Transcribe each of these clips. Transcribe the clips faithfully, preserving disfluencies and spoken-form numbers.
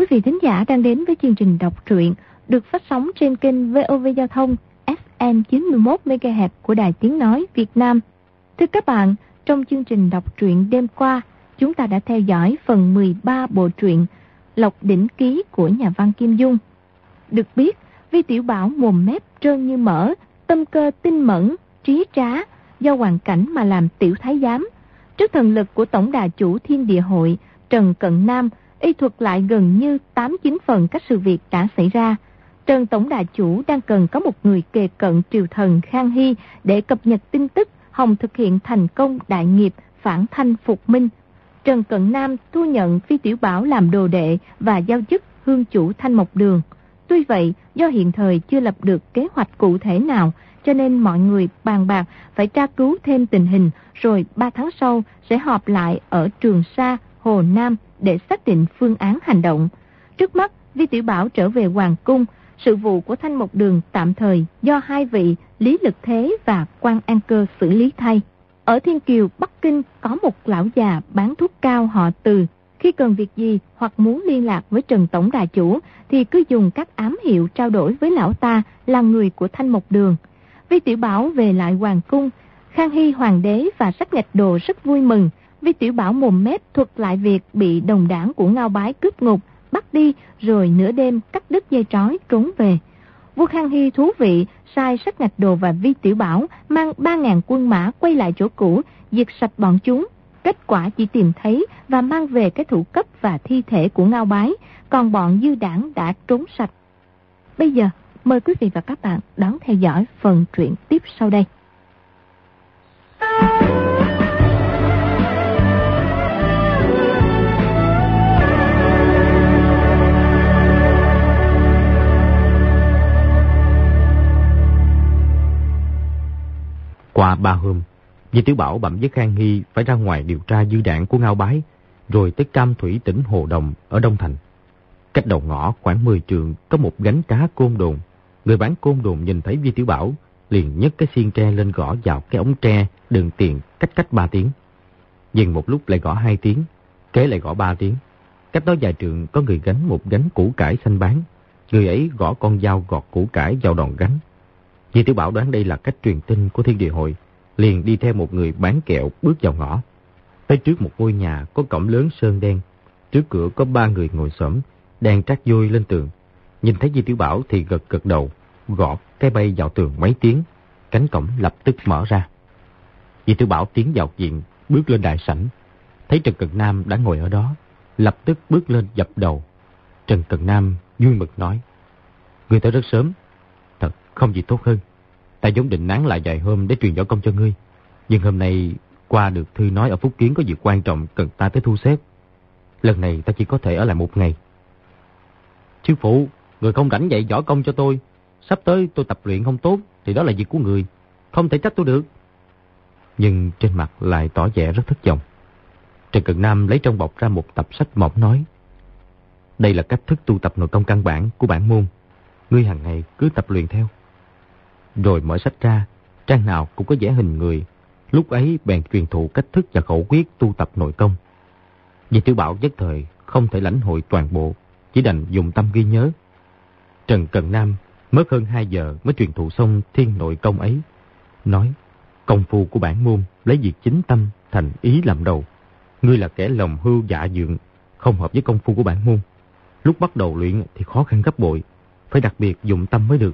Quý vị thính giả đang đến với chương trình đọc truyện được phát sóng trên kênh vê o vê Giao thông ép em chín mươi mốt mê ga héc của Đài Tiếng Nói Việt Nam. Thưa các bạn, trong chương trình đọc truyện đêm qua, chúng ta đã theo dõi phần mười ba bộ truyện Lộc Đỉnh Ký của nhà văn Kim Dung. Được biết, Vi Tiểu Bảo mồm mép trơn như mỡ, tâm cơ tinh mẫn, trí trá, do hoàn cảnh mà làm tiểu thái giám. Trước thần lực của tổng đà chủ Thiên Địa Hội Trần Cận Nam, y thuật lại gần như tám chín phần các sự việc đã xảy ra. Trần tổng đà chủ đang cần có một người kề cận triều thần Khang Hy để cập nhật tin tức hòng thực hiện thành công đại nghiệp phản thanh phục minh. Trần Cận Nam thu nhận Vi Tiểu Bảo làm đồ đệ và giao chức hương chủ Thanh Mộc Đường. Tuy vậy, do hiện thời chưa lập được kế hoạch cụ thể nào, cho nên mọi người bàn bạc phải tra cứu thêm tình hình, rồi ba tháng sau sẽ họp lại ở Trường Sa, Hồ Nam để xác định phương án hành động. Trước mắt, Vi Tiểu Bảo trở về Hoàng Cung, sự vụ của Thanh Mộc Đường tạm thời do hai vị Lý Lực Thế và Quan An Cơ xử lý thay. Ở Thiên Kiều, Bắc Kinh có một lão già bán thuốc cao họ Từ. Khi cần việc gì hoặc muốn liên lạc với Trần tổng đà chủ thì cứ dùng các ám hiệu trao đổi với lão ta là người của Thanh Mộc Đường. Vi Tiểu Bảo về lại Hoàng Cung, Khang Hy Hoàng đế và Sách Ngạch Đồ rất vui mừng. Vi Tiểu Bảo mồm mép thuật lại việc bị đồng đảng của Ngao Bái cướp ngục, bắt đi rồi nửa đêm cắt đứt dây trói trốn về. Vua Khang Hy thú vị sai Sách Ngạch Đồ và Vi Tiểu Bảo mang ba ngàn quân mã quay lại chỗ cũ, diệt sạch bọn chúng. Kết quả chỉ tìm thấy và mang về cái thủ cấp và thi thể của Ngao Bái, còn bọn dư đảng đã trốn sạch. Bây giờ, mời quý vị và các bạn đón theo dõi phần truyện tiếp sau đây. Qua ba hôm, Vi Tiểu Bảo bẩm với Khang Hy phải ra ngoài điều tra dư đảng của Ngao Bái, rồi tới Cam Thủy tỉnh Hồ Đồng ở Đông Thành. Cách đầu ngõ khoảng mười trượng có một gánh cá côn đồn. Người bán côn đồn nhìn thấy Vi Tiểu Bảo liền nhấc cái xiên tre lên gõ vào cái ống tre đựng tiền cách cách ba tiếng. Dừng một lúc lại gõ hai tiếng, kế lại gõ ba tiếng. Cách đó vài trượng có người gánh một gánh củ cải xanh bán. Người ấy gõ con dao gọt củ cải vào đòn gánh. Vi Tiểu Bảo đoán đây là cách truyền tin của Thiên Địa Hội, liền đi theo một người bán kẹo bước vào ngõ. Tới trước một ngôi nhà có cổng lớn sơn đen, trước cửa có ba người ngồi xổm đang trát vôi lên tường. Nhìn thấy Vi Tiểu Bảo thì gật gật đầu, gõ cái bay vào tường mấy tiếng, cánh cổng lập tức mở ra. Vi Tiểu Bảo tiến vào viện, bước lên đại sảnh, thấy Trần Cận Nam đã ngồi ở đó, lập tức bước lên dập đầu. Trần Cận Nam vui mừng nói: "Ngươi tới rất sớm, thật không gì tốt hơn. Ta vốn định nán lại vài hôm để truyền võ công cho ngươi, nhưng hôm nay qua được thư nói ở Phúc Kiến có việc quan trọng cần ta tới thu xếp. Lần này ta chỉ có thể ở lại một ngày." "Sư phụ, người không rảnh dạy võ công cho tôi. Sắp tới tôi tập luyện không tốt thì đó là việc của người, không thể trách tôi được." Nhưng trên mặt lại tỏ vẻ rất thất vọng. Trần Cận Nam lấy trong bọc ra một tập sách mỏng nói: "Đây là cách thức tu tập nội công căn bản của bản môn. Ngươi hàng ngày cứ tập luyện theo." Rồi mở sách ra, trang nào cũng có vẽ hình người. Lúc ấy bèn truyền thụ cách thức và khẩu quyết tu tập nội công. Vi Tiểu Bảo nhất thời không thể lãnh hội toàn bộ, chỉ đành dùng tâm ghi nhớ. Trần Cận Nam mất hơn hai giờ mới truyền thụ xong thiên nội công ấy. Nói: "Công phu của bản môn lấy việc chính tâm thành ý làm đầu. Ngươi là kẻ lòng hưu dạ dượng, không hợp với công phu của bản môn. Lúc bắt đầu luyện thì khó khăn gấp bội, phải đặc biệt dùng tâm mới được.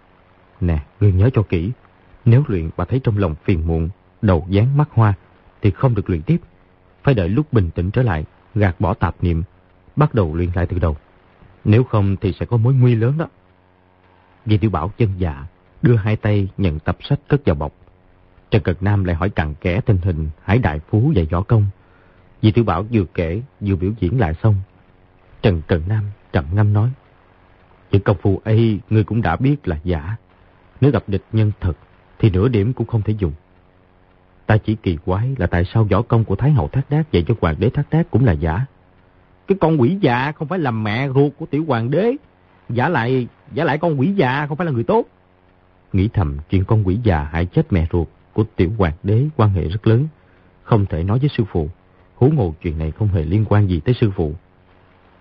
Nè, ngươi nhớ cho kỹ, nếu luyện mà thấy trong lòng phiền muộn, đầu dán mắt hoa thì không được luyện tiếp. Phải đợi lúc bình tĩnh trở lại, gạt bỏ tạp niệm, bắt đầu luyện lại từ đầu. Nếu không thì sẽ có mối nguy lớn đó." Vi Tiểu Bảo chân dạ, đưa hai tay nhận tập sách cất vào bọc. Trần Cận Nam lại hỏi cặn kẽ tình hình Hải Đại Phú và võ công. Vi Tiểu Bảo vừa kể vừa biểu diễn lại xong. Trần Cận Nam trầm ngâm nói: "Những công phu ấy ngươi cũng đã biết là giả. Nếu gặp địch nhân thật thì nửa điểm cũng không thể dùng. Ta chỉ kỳ quái là tại sao võ công của Thái Hậu Thác Đác dạy cho Hoàng đế Thác Đác cũng là giả. Cái con quỷ già không phải là mẹ ruột của tiểu hoàng đế, giả lại giả lại con quỷ già không phải là người tốt." Nghĩ thầm chuyện con quỷ già hại chết mẹ ruột của tiểu hoàng đế quan hệ rất lớn, không thể nói với sư phụ, huống hồ chuyện này không hề liên quan gì tới sư phụ.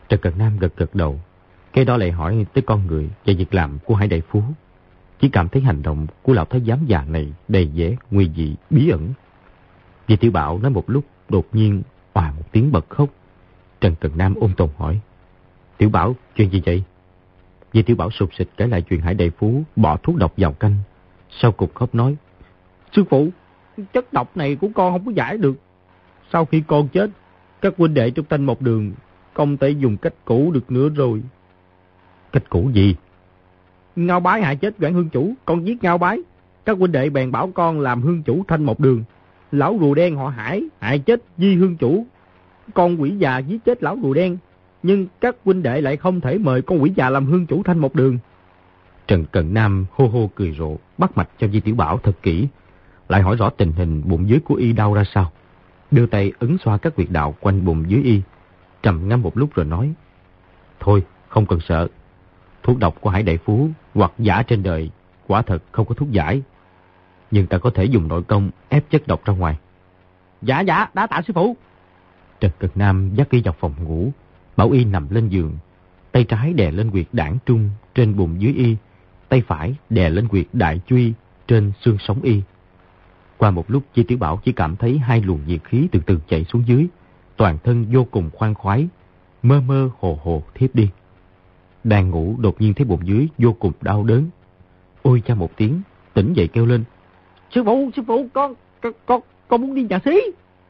Trần Cận Nam gật gật đầu. Cái đó lại hỏi tới con người và việc làm của Hải Đại Phú. Chỉ cảm thấy hành động của lão thái giám già này đầy vẻ nguy dị, bí ẩn. Vì Tiểu Bảo nói một lúc, đột nhiên òa một tiếng bật khóc. Trần Cận Nam ôn tồn hỏi: Tiểu Bảo, chuyện gì vậy? Vì Tiểu Bảo sụt sịch kể lại chuyện Hải Đại Phú bỏ thuốc độc vào canh. Sau cục khóc nói: Sư phụ, chất độc này của con không có giải được. Sau khi con chết, các huynh đệ trong Thanh Mộc Đường không thể dùng cách cũ được nữa rồi. Cách cũ gì? Ngao Bái hại chết Doãn Hương Chủ, con giết Ngao Bái. Các huynh đệ bèn bảo con làm hương chủ Thanh Mộc Đường. Lão rùa đen họ Hải hại chết Di Hương Chủ, con quỷ già giết chết lão rùa đen. Nhưng các huynh đệ lại không thể mời con quỷ già làm hương chủ Thanh Mộc Đường. Trần Cận Nam hô hô cười rộ, bắt mạch cho Di Tiểu Bảo thật kỹ, lại hỏi rõ tình hình bụng dưới của y đau ra sao, đưa tay ấn xoa các huyệt đạo quanh bụng dưới y, trầm ngâm một lúc rồi nói: Thôi, không cần sợ. Thuốc độc của Hải Đại Phú hoặc giả trên đời quả thật không có thuốc giải, nhưng ta có thể dùng nội công ép chất độc ra ngoài. Dạ dạ, đa tạ sư phụ. Trần Cận Nam dắt y vào phòng ngủ, bảo y nằm lên giường, tay trái đè lên huyệt đảng trung trên bụng dưới y, tay phải đè lên huyệt đại truy trên xương sống y. Qua một lúc, Chi Tiểu Bảo chỉ cảm thấy hai luồng nhiệt khí từ từ chạy xuống dưới, toàn thân vô cùng khoan khoái, mơ mơ hồ hồ thiếp đi. Đang ngủ đột nhiên thấy bụng dưới vô cùng đau đớn, ôi cha một tiếng, tỉnh dậy kêu lên: Sư phụ, sư phụ, con, con, con, con muốn đi nhà xí.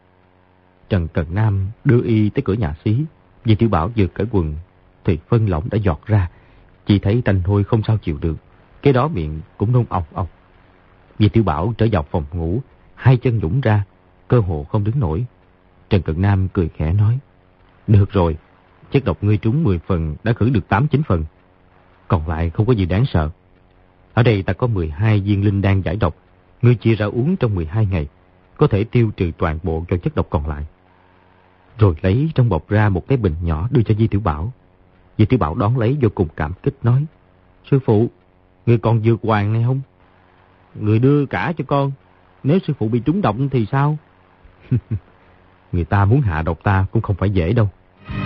Trần Cận Nam đưa y tới cửa nhà xí. Vì Tiểu Bảo vừa cởi quần thì phân lỏng đã giọt ra, chỉ thấy tanh hôi không sao chịu được, cái đó miệng cũng nôn ọc ọc. Vì Tiểu Bảo trở vào phòng ngủ, hai chân nhũn ra, cơ hồ không đứng nổi. Trần Cận Nam cười khẽ nói: Được rồi, chất độc ngươi trúng mười phần đã khử được tám chín phần, còn lại không có gì đáng sợ. Ở đây ta có mười hai viên linh đan giải độc, ngươi chia ra uống trong mười hai ngày, có thể tiêu trừ toàn bộ cho chất độc còn lại. Rồi lấy trong bọc ra một cái bình nhỏ đưa cho Di Tiểu Bảo. Di Tiểu Bảo đón lấy vô cùng cảm kích nói: Sư phụ, ngươi còn dược hoàng này không? Người đưa cả cho con, nếu sư phụ bị trúng độc thì sao? Người ta muốn hạ độc ta cũng không phải dễ đâu.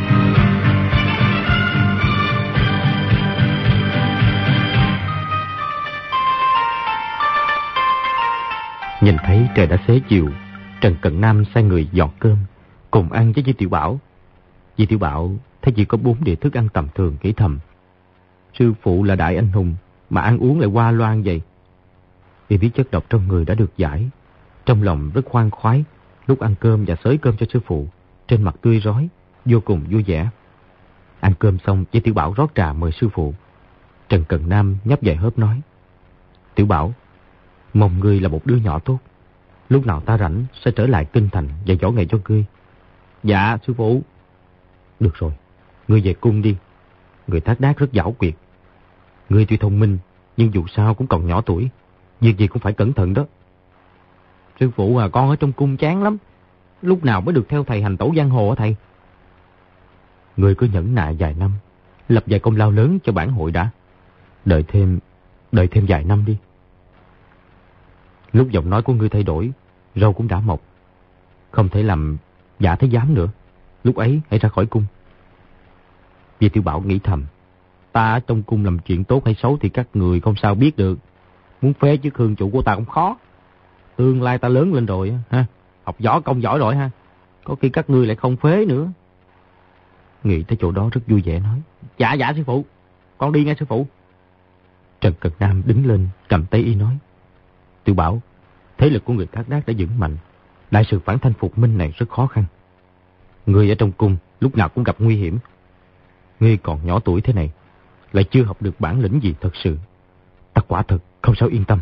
Nhìn thấy trời đã xế chiều, Trần Cận Nam sai người dọn cơm cùng ăn với Di Tiểu Bảo. Di Tiểu Bảo thấy chỉ có bốn đĩa thức ăn tầm thường, nghĩ thầm: Sư phụ là đại anh hùng mà ăn uống lại qua loan vậy. Vì biết chất độc trong người đã được giải, trong lòng rất khoan khoái, lúc ăn cơm và xới cơm cho sư phụ, trên mặt tươi rói, vô cùng vui vẻ. Ăn cơm xong, Di Tiểu Bảo rót trà mời sư phụ. Trần Cận Nam nhấp vài hớp nói: Tiểu Bảo, mong ngươi là một đứa nhỏ tốt, lúc nào ta rảnh sẽ trở lại kinh thành và dỗ nghề cho ngươi. Dạ sư phụ. Được rồi, ngươi về cung đi. Người Thác Đác rất giảo quyệt. Ngươi tuy thông minh, nhưng dù sao cũng còn nhỏ tuổi, việc gì cũng phải cẩn thận đó. Sư phụ à, con ở trong cung chán lắm, lúc nào mới được theo thầy hành tẩu giang hồ hả thầy? Ngươi cứ nhẫn nại vài năm, lập vài công lao lớn cho bản hội đã. Đợi thêm, đợi thêm vài năm đi. Lúc giọng nói của ngươi thay đổi, râu cũng đã mọc, không thể làm giả thái giám nữa. Lúc ấy hãy ra khỏi cung. Vì Tiểu Bảo nghĩ thầm: Ta ở trong cung làm chuyện tốt hay xấu thì các người không sao biết được. Muốn phế chức hương chủ của ta cũng khó. Tương lai ta lớn lên rồi ha, học võ công giỏi rồi ha, có khi các ngươi lại không phế nữa. Nghĩ tới chỗ đó rất vui vẻ nói: Dạ dạ sư phụ, con đi nghe sư phụ. Trần Cận Nam đứng lên cầm tay y nói: Tiểu Bảo, thế lực của người Thác Đác đã vững mạnh, đại sự phản thanh phục minh này rất khó khăn. Ngươi ở trong cung lúc nào cũng gặp nguy hiểm. Ngươi còn nhỏ tuổi thế này, lại chưa học được bản lĩnh gì thật sự, ta quả thật không sao yên tâm.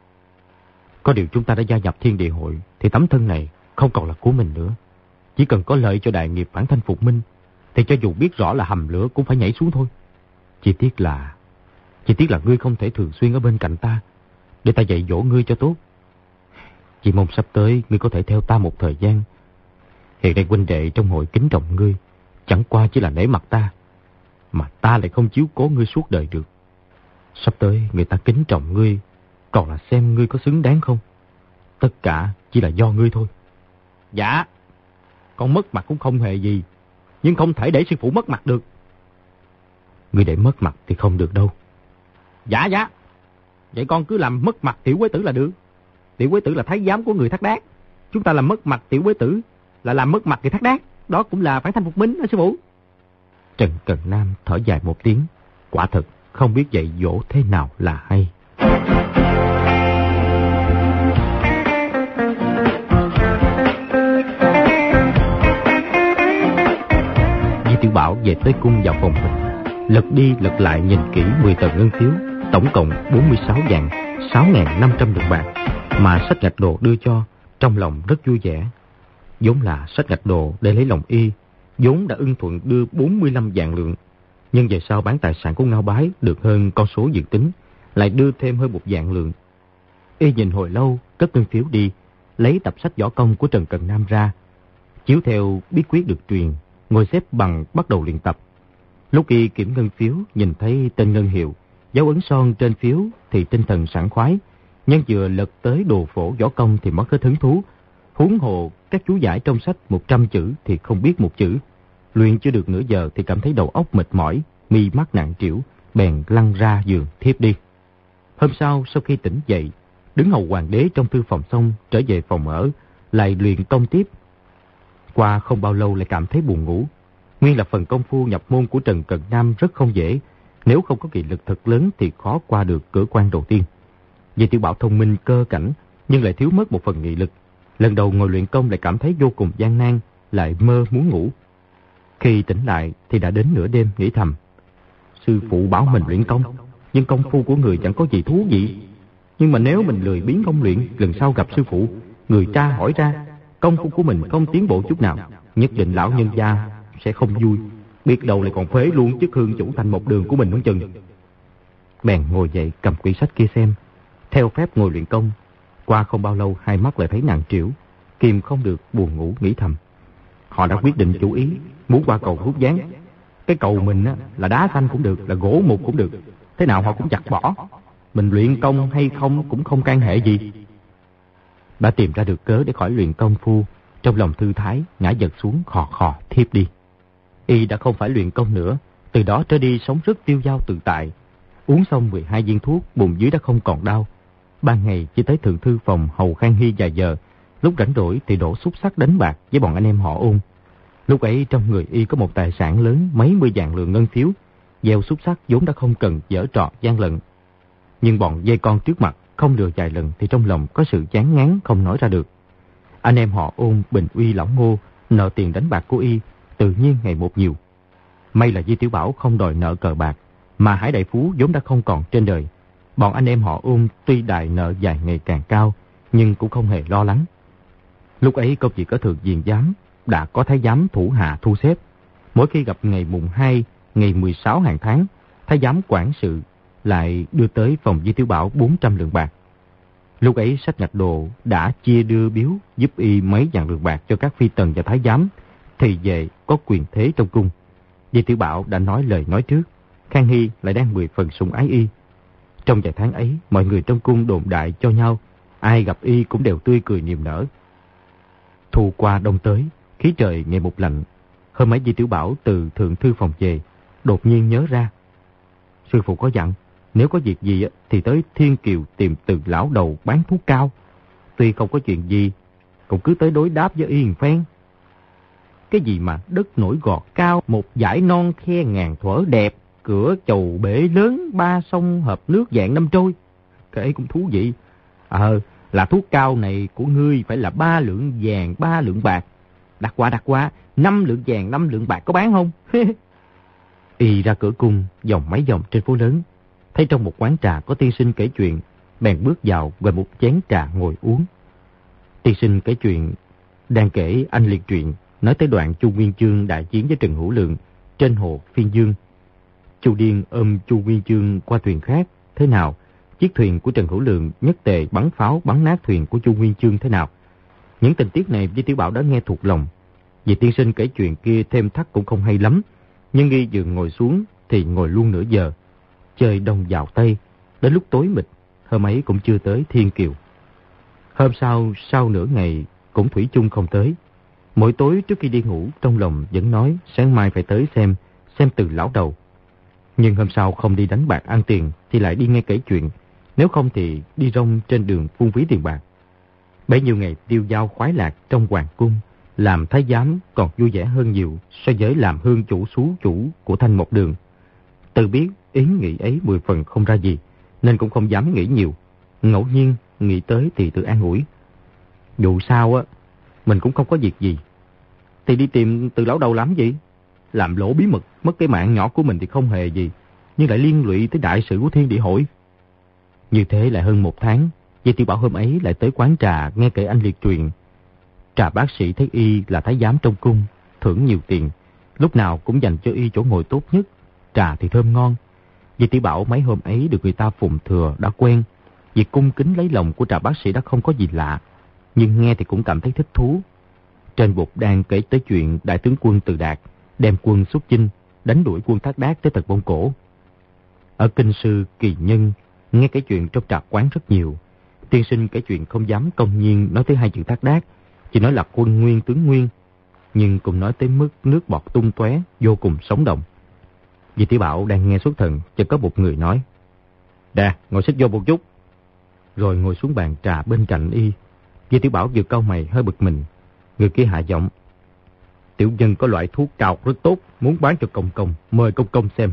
Có điều chúng ta đã gia nhập Thiên Địa Hội thì tấm thân này không còn là của mình nữa. Chỉ cần có lợi cho đại nghiệp phản thanh phục minh thì cho dù biết rõ là hầm lửa cũng phải nhảy xuống thôi. Chỉ tiếc là Chỉ tiếc là ngươi không thể thường xuyên ở bên cạnh ta để ta dạy dỗ ngươi cho tốt. Chỉ mong sắp tới ngươi có thể theo ta một thời gian. Hiện nay huynh đệ trong hội kính trọng ngươi, chẳng qua chỉ là nể mặt ta, mà ta lại không chiếu cố ngươi suốt đời được. Sắp tới người ta kính trọng ngươi, còn là xem ngươi có xứng đáng không. Tất cả chỉ là do ngươi thôi. Dạ, con mất mặt cũng không hề gì, nhưng không thể để sư phụ mất mặt được. Người để mất mặt thì không được đâu. Dạ dạ. Vậy con cứ làm mất mặt tiểu quế tử là được. Tiểu quế tử là thái giám của người Thác Đác. Chúng ta làm mất mặt tiểu quế tử là làm mất mặt người Thác Đác. Đó cũng là phản thanh phục minh đó sư phụ. Trần Cần Nam thở dài một tiếng. Quả thật không biết dạy dỗ thế nào là hay. Di Tiểu Bảo về tới cung vào phòng mình, lật đi lật lại nhìn kỹ mười tờ ngân phiếu, tổng cộng bốn mươi sáu vạn sáu nghìn năm trăm lượng bạc mà Sách Ngạch Đồ đưa cho, trong lòng rất vui vẻ. Vốn là Sách Ngạch Đồ để lấy lòng y, vốn đã ưng thuận đưa bốn mươi lăm vạn lượng, nhưng về sau bán tài sản của Ngao Bái được hơn con số dự tính, lại đưa thêm hơn một vạn lượng. Y nhìn hồi lâu, cất ngân phiếu đi, lấy tập sách võ công của Trần Cần Nam ra, chiếu theo bí quyết được truyền, ngồi xếp bằng bắt đầu luyện tập. Lúc y kiểm ngân phiếu, nhìn thấy tên ngân hiệu, dấu ấn son trên phiếu thì tinh thần sảng khoái, nhưng vừa lật tới đồ phổ võ công thì mất hết hứng thú. Huống hồ các chú giải trong sách một trăm chữ thì không biết một chữ. Luyện chưa được nửa giờ thì cảm thấy đầu óc mệt mỏi, mi mắt nặng trĩu, bèn lăn ra giường thiếp đi. Hôm sau, sau khi tỉnh dậy, đứng hầu hoàng đế trong thư phòng xong, trở về phòng ở, lại luyện công tiếp. Qua không bao lâu lại cảm thấy buồn ngủ. Nguyên là phần công phu nhập môn của Trần Cần Nam rất không dễ, nếu không có kỳ lực thật lớn thì khó qua được cửa quan đầu tiên. Vì Tiểu Bảo thông minh cơ cảnh, nhưng lại thiếu mất một phần nghị lực. Lần đầu ngồi luyện công lại cảm thấy vô cùng gian nan, lại mơ muốn ngủ. Khi tỉnh lại thì đã đến nửa đêm, nghĩ thầm: sư phụ bảo mình luyện công, nhưng công phu của người chẳng có gì thú vị. Nhưng mà nếu mình lười biếng không luyện, lần sau gặp sư phụ, người tra hỏi ra, công phu của mình không tiến bộ chút nào, nhất định lão nhân gia sẽ không vui, biết đâu lại còn phế luôn chức hương chủ thành một đường của mình không chừng. Bèn ngồi dậy cầm quyển sách kia xem, theo phép ngồi luyện công. Qua không bao lâu hai mắt lại thấy nặng trĩu, kìm không được buồn ngủ, nghĩ thầm: họ đã quyết định chủ ý muốn qua cầu Rút Gián. Cái cầu mình á, là đá xanh cũng được, là gỗ mục cũng được, thế nào họ cũng chặt bỏ. Mình luyện công hay không cũng không can hệ gì. Đã tìm ra được cớ để khỏi luyện công phu, trong lòng thư thái, ngã giật xuống khò khò thiếp đi. Y đã không phải luyện công nữa, từ đó trở đi sống rất tiêu dao tự tại. Uống xong mười hai viên thuốc, bụng dưới đã không còn đau. Ban ngày chỉ tới thượng thư phòng hầu Khang Hy vài giờ, lúc rảnh rỗi thì đổ xúc sắc đánh bạc với bọn anh em họ Ôn. Lúc ấy trong người y có một tài sản lớn mấy mươi vạn lượng ngân phiếu, gieo xúc sắc vốn đã không cần giở trò gian lận. Nhưng bọn dây con trước mặt không lừa vài lần thì trong lòng có sự chán ngán không nói ra được. Anh em họ Ôn, Bình Uy, Lão Ngô nợ tiền đánh bạc của y tự nhiên ngày một nhiều. May là Di Tiểu Bảo không đòi nợ cờ bạc, mà Hải Đại Phú vốn đã không còn trên đời. Bọn anh em họ Ôn tuy đài nợ dài ngày càng cao, nhưng cũng không hề lo lắng. Lúc ấy công việc ở Thượng Viện Giám đã có thái giám thủ hạ thu xếp. Mỗi khi gặp ngày mùng hai, ngày mười sáu hàng tháng, thái giám quản sự lại đưa tới phòng Di Tiểu Bảo bốn trăm lượng bạc. Lúc ấy Sách Ngạch Đồ đã chia đưa biếu giúp y mấy vạn lượng bạc cho các phi tần và thái giám, thì về có quyền thế trong cung. Di Tiểu Bảo đã nói lời nói trước, Khang Hy lại đang mười phần sủng ái y. Trong vài tháng ấy, mọi người trong cung đồn đại cho nhau, ai gặp y cũng đều tươi cười niềm nở. Thu qua đông tới, khí trời ngày một lạnh. Hôm ấy Di Tiểu Bảo từ thượng thư phòng về, đột nhiên nhớ ra. Sư phụ có dặn, nếu có việc gì thì tới Thiên Kiều tìm Từ lão đầu bán thuốc cao. Tuy không có chuyện gì, cũng cứ tới đối đáp với y một phen. Cái gì mà đất nổi gọt cao, một dải non khe ngàn thuở đẹp, cửa chầu bể lớn, ba sông hợp nước dạng năm trôi. Cái ấy cũng thú vị. Ờ, là thuốc cao này của ngươi phải là ba lượng vàng, ba lượng bạc. Đặt qua, đặt qua, năm lượng vàng, năm lượng bạc có bán không? Y ra cửa cung, vòng mấy vòng trên phố lớn, thấy trong một quán trà có tiên sinh kể chuyện, bèn bước vào gọi một chén trà ngồi uống. Tiên sinh kể chuyện, đang kể anh liệt truyện, nói tới đoạn Chu Nguyên Chương đại chiến với Trần Hữu Lượng trên hồ Phiên Dương. Chu Điên ôm Chu Nguyên Chương qua thuyền khác thế nào, chiếc thuyền của Trần Hữu Lượng nhất tề bắn pháo bắn nát thuyền của Chu Nguyên Chương thế nào. Những tình tiết này Di Tiểu Bảo đã nghe thuộc lòng. Vì tiên sinh kể chuyện kia thêm thắt cũng không hay lắm, nhưng y vừa ngồi xuống thì ngồi luôn nửa giờ. Trời đông vào tây, đến lúc tối mịt, hôm ấy cũng chưa tới Thiên Kiều. Hôm sau, sau nửa ngày cũng thủy chung không tới. Mỗi tối trước khi đi ngủ, trong lòng vẫn nói sáng mai phải tới xem, xem Từ lão đầu. Nhưng hôm sau không đi đánh bạc ăn tiền thì lại đi nghe kể chuyện, nếu không thì đi rong trên đường phung phí tiền bạc. Bấy nhiêu ngày tiêu dao khoái lạc trong hoàng cung, làm thái giám còn vui vẻ hơn nhiều so với làm hương chủ sú chủ của Thanh Mộc Đường. Tự biết ý nghĩ ấy mười phần không ra gì, nên cũng không dám nghĩ nhiều. Ngẫu nhiên nghĩ tới thì tự an ủi. Dù sao á, mình cũng không có việc gì, thì đi tìm Từ lão đầu làm gì? Làm lỗ bí mật, mất cái mạng nhỏ của mình thì không hề gì, nhưng lại liên lụy tới đại sự của Thiên Địa Hội. Như thế lại hơn một tháng, Di Tiểu Bảo hôm ấy lại tới quán trà nghe kể anh liệt truyền. Trà bác sĩ thấy y là thái giám trong cung, thưởng nhiều tiền, lúc nào cũng dành cho y chỗ ngồi tốt nhất, trà thì thơm ngon. Di Tiểu Bảo mấy hôm ấy được người ta phụng thừa đã quen, việc cung kính lấy lòng của trà bác sĩ đã không có gì lạ, nhưng nghe thì cũng cảm thấy thích thú. Trên bục đang kể tới chuyện đại tướng quân Từ Đạt đem quân xuất chinh, đánh đuổi quân Thác Đát tới tận Mông Cổ. Ở kinh sư Kỳ Nhân nghe cái chuyện trong trà quán rất nhiều. Tiên sinh kể chuyện không dám công nhiên nói tới hai chữ Thác Đát, chỉ nói là quân nguyên tướng nguyên, nhưng cũng nói tới mức nước bọt tung tóe, vô cùng sống động. Di Tiểu Bảo đang nghe xuất thần, chợt có một người nói: "Đà, ngồi xích vô một chút." Rồi ngồi xuống bàn trà bên cạnh y. Di Tiểu Bảo vừa cau mày hơi bực mình. Người kia hạ giọng: "Tiểu nhân có loại thuốc cao rất tốt, muốn bán cho công công, mời công công xem."